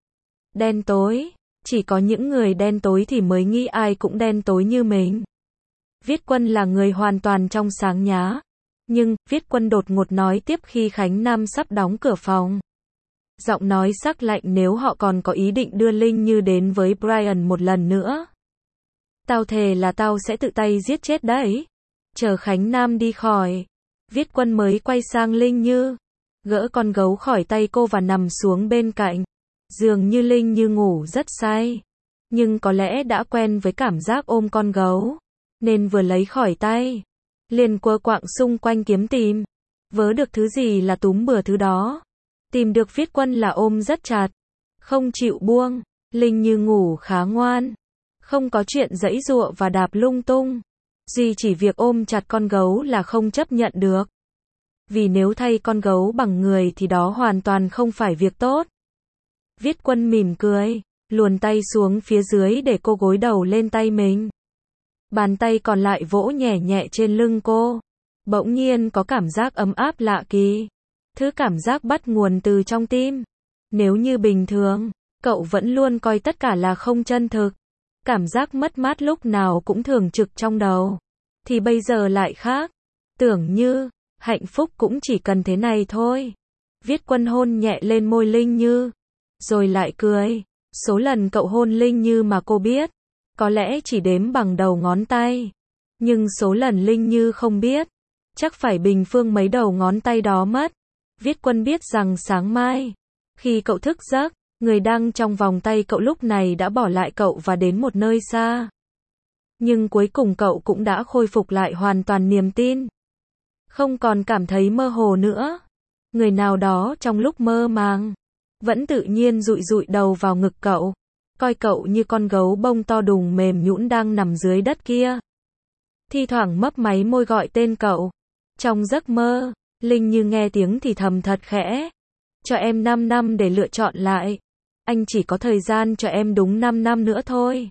[SPEAKER 1] đen tối. Chỉ có những người đen tối thì mới nghĩ ai cũng đen tối như mình. Viết Quân là người hoàn toàn trong sáng nhá. Nhưng, Viết Quân đột ngột nói tiếp khi Khánh Nam sắp đóng cửa phòng. Giọng nói sắc lạnh, nếu họ còn có ý định đưa Linh Như đến với Brian một lần nữa. Tao thề là tao sẽ tự tay giết chết đấy. Chờ Khánh Nam đi khỏi. Viết Quân mới quay sang Linh Như. Gỡ con gấu khỏi tay cô và nằm xuống bên cạnh. Dường như Linh Như ngủ rất say. Nhưng có lẽ đã quen với cảm giác ôm con gấu. Nên vừa lấy khỏi tay. Liền quơ quạng xung quanh kiếm tìm. Vớ được thứ gì là túm bừa thứ đó. Tìm được Viết Quân là ôm rất chặt. Không chịu buông. Linh Như ngủ khá ngoan. Không có chuyện giãy giụa và đạp lung tung. Duy chỉ việc ôm chặt con gấu là không chấp nhận được. Vì nếu thay con gấu bằng người thì đó hoàn toàn không phải việc tốt. Viết Quân mỉm cười, luồn tay xuống phía dưới để cô gối đầu lên tay mình. Bàn tay còn lại vỗ nhẹ nhẹ trên lưng cô. Bỗng nhiên có cảm giác ấm áp lạ kỳ. Thứ cảm giác bắt nguồn từ trong tim. Nếu như bình thường, cậu vẫn luôn coi tất cả là không chân thực. Cảm giác mất mát lúc nào cũng thường trực trong đầu. Thì bây giờ lại khác. Tưởng như, hạnh phúc cũng chỉ cần thế này thôi. Viết Quân hôn nhẹ lên môi Linh Như. Rồi lại cười. Số lần cậu hôn Linh Như mà cô biết. Có lẽ chỉ đếm bằng đầu ngón tay. Nhưng số lần Linh Như không biết, chắc phải bình phương mấy đầu ngón tay đó mất. Viết Quân biết rằng sáng mai, khi cậu thức giấc, người đang trong vòng tay cậu lúc này đã bỏ lại cậu và đến một nơi xa. Nhưng cuối cùng cậu cũng đã khôi phục lại hoàn toàn niềm tin. Không còn cảm thấy mơ hồ nữa. Người nào đó trong lúc mơ màng, vẫn tự nhiên dụi dụi đầu vào ngực cậu, coi cậu như con gấu bông to đùng mềm nhũn đang nằm dưới đất kia. Thi thoảng mấp máy môi gọi tên cậu. Trong giấc mơ, Linh Như nghe tiếng thì thầm thật khẽ. Cho em năm năm để lựa chọn lại. Anh chỉ có thời gian cho em đúng năm năm nữa thôi.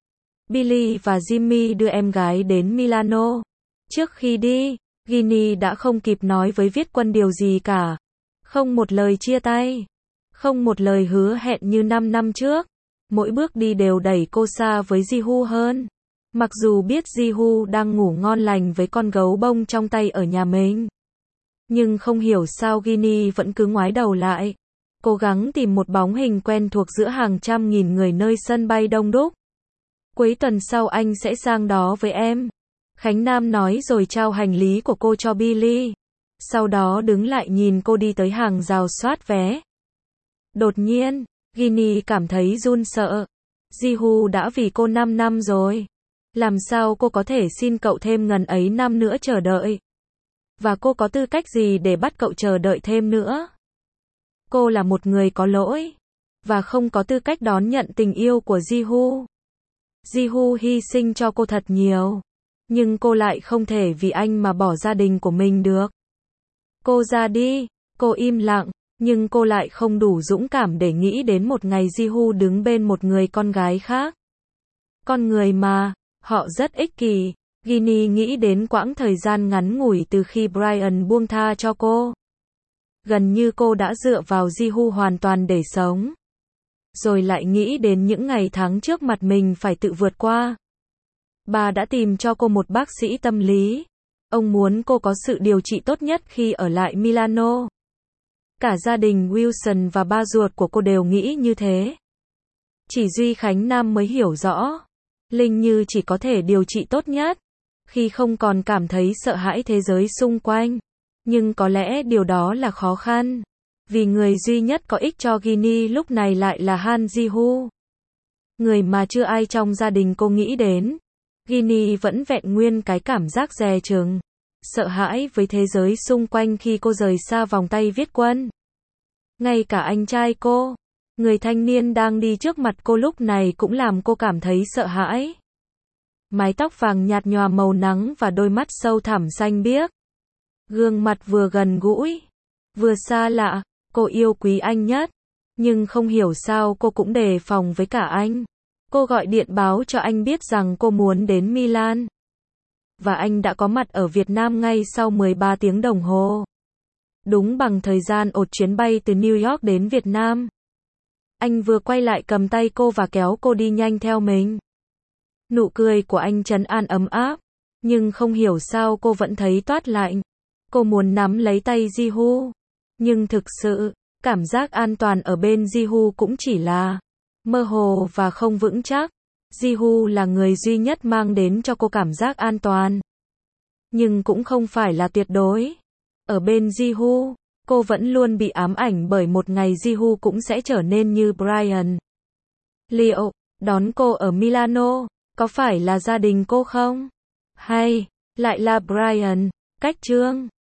[SPEAKER 1] Billy và Jimmy đưa em gái đến Milano. Trước khi đi, Ginny đã không kịp nói với Viết Quân điều gì cả. Không một lời chia tay. Không một lời hứa hẹn như năm năm trước. Mỗi bước đi đều đẩy cô xa với Jihu hơn. Mặc dù biết Jihu đang ngủ ngon lành với con gấu bông trong tay ở nhà mình. Nhưng không hiểu sao Ginny vẫn cứ ngoái đầu lại. Cố gắng tìm một bóng hình quen thuộc giữa hàng trăm nghìn người nơi sân bay đông đúc. Cuối tuần sau anh sẽ sang đó với em. Khánh Nam nói rồi trao hành lý của cô cho Billy. Sau đó đứng lại nhìn cô đi tới hàng rào soát vé. Đột nhiên, Ginny cảm thấy run sợ. Jihu đã vì cô năm năm rồi. Làm sao cô có thể xin cậu thêm ngần ấy năm nữa chờ đợi? Và cô có tư cách gì để bắt cậu chờ đợi thêm nữa? Cô là một người có lỗi. Và không có tư cách đón nhận tình yêu của Jihu. Jihu hy sinh cho cô thật nhiều. Nhưng cô lại không thể vì anh mà bỏ gia đình của mình được. Cô ra đi. Cô im lặng. Nhưng cô lại không đủ dũng cảm để nghĩ đến một ngày Jihu đứng bên một người con gái khác. Con người mà, họ rất ích kỷ. Ginny nghĩ đến quãng thời gian ngắn ngủi từ khi Brian buông tha cho cô. Gần như cô đã dựa vào Jihu hoàn toàn để sống. Rồi lại nghĩ đến những ngày tháng trước mặt mình phải tự vượt qua. Bà đã tìm cho cô một bác sĩ tâm lý. Ông muốn cô có sự điều trị tốt nhất khi ở lại Milano. Cả gia đình Wilson và ba ruột của cô đều nghĩ như thế. Chỉ duy Khánh Nam mới hiểu rõ. Linh Như chỉ có thể điều trị tốt nhất khi không còn cảm thấy sợ hãi thế giới xung quanh. Nhưng có lẽ điều đó là khó khăn. Vì người duy nhất có ích cho Ginny lúc này lại là Han Jihu. Người mà chưa ai trong gia đình cô nghĩ đến. Ginny vẫn vẹn nguyên cái cảm giác dè chừng, sợ hãi với thế giới xung quanh khi cô rời xa vòng tay Viết Quân. Ngay cả anh trai cô, người thanh niên đang đi trước mặt cô lúc này cũng làm cô cảm thấy sợ hãi. Mái tóc vàng nhạt nhòa màu nắng và đôi mắt sâu thẳm xanh biếc. Gương mặt vừa gần gũi, vừa xa lạ, cô yêu quý anh nhất. Nhưng không hiểu sao cô cũng đề phòng với cả anh. Cô gọi điện báo cho anh biết rằng cô muốn đến Milan. Và anh đã có mặt ở Việt Nam ngay sau mười ba tiếng đồng hồ. Đúng bằng thời gian ột chuyến bay từ New York đến Việt Nam. Anh vừa quay lại cầm tay cô và kéo cô đi nhanh theo mình. Nụ cười của anh trấn an ấm áp. Nhưng không hiểu sao cô vẫn thấy toát lạnh. Cô muốn nắm lấy tay Jihu. Nhưng thực sự, cảm giác an toàn ở bên Jihu cũng chỉ là mơ hồ và không vững chắc. Jihu là người duy nhất mang đến cho cô cảm giác an toàn. Nhưng cũng không phải là tuyệt đối. Ở bên Jihu, cô vẫn luôn bị ám ảnh bởi một ngày Jihu cũng sẽ trở nên như Brian. Liệu, đón cô ở Milano, có phải là gia đình cô không? Hay, lại là Brian, cách Trương?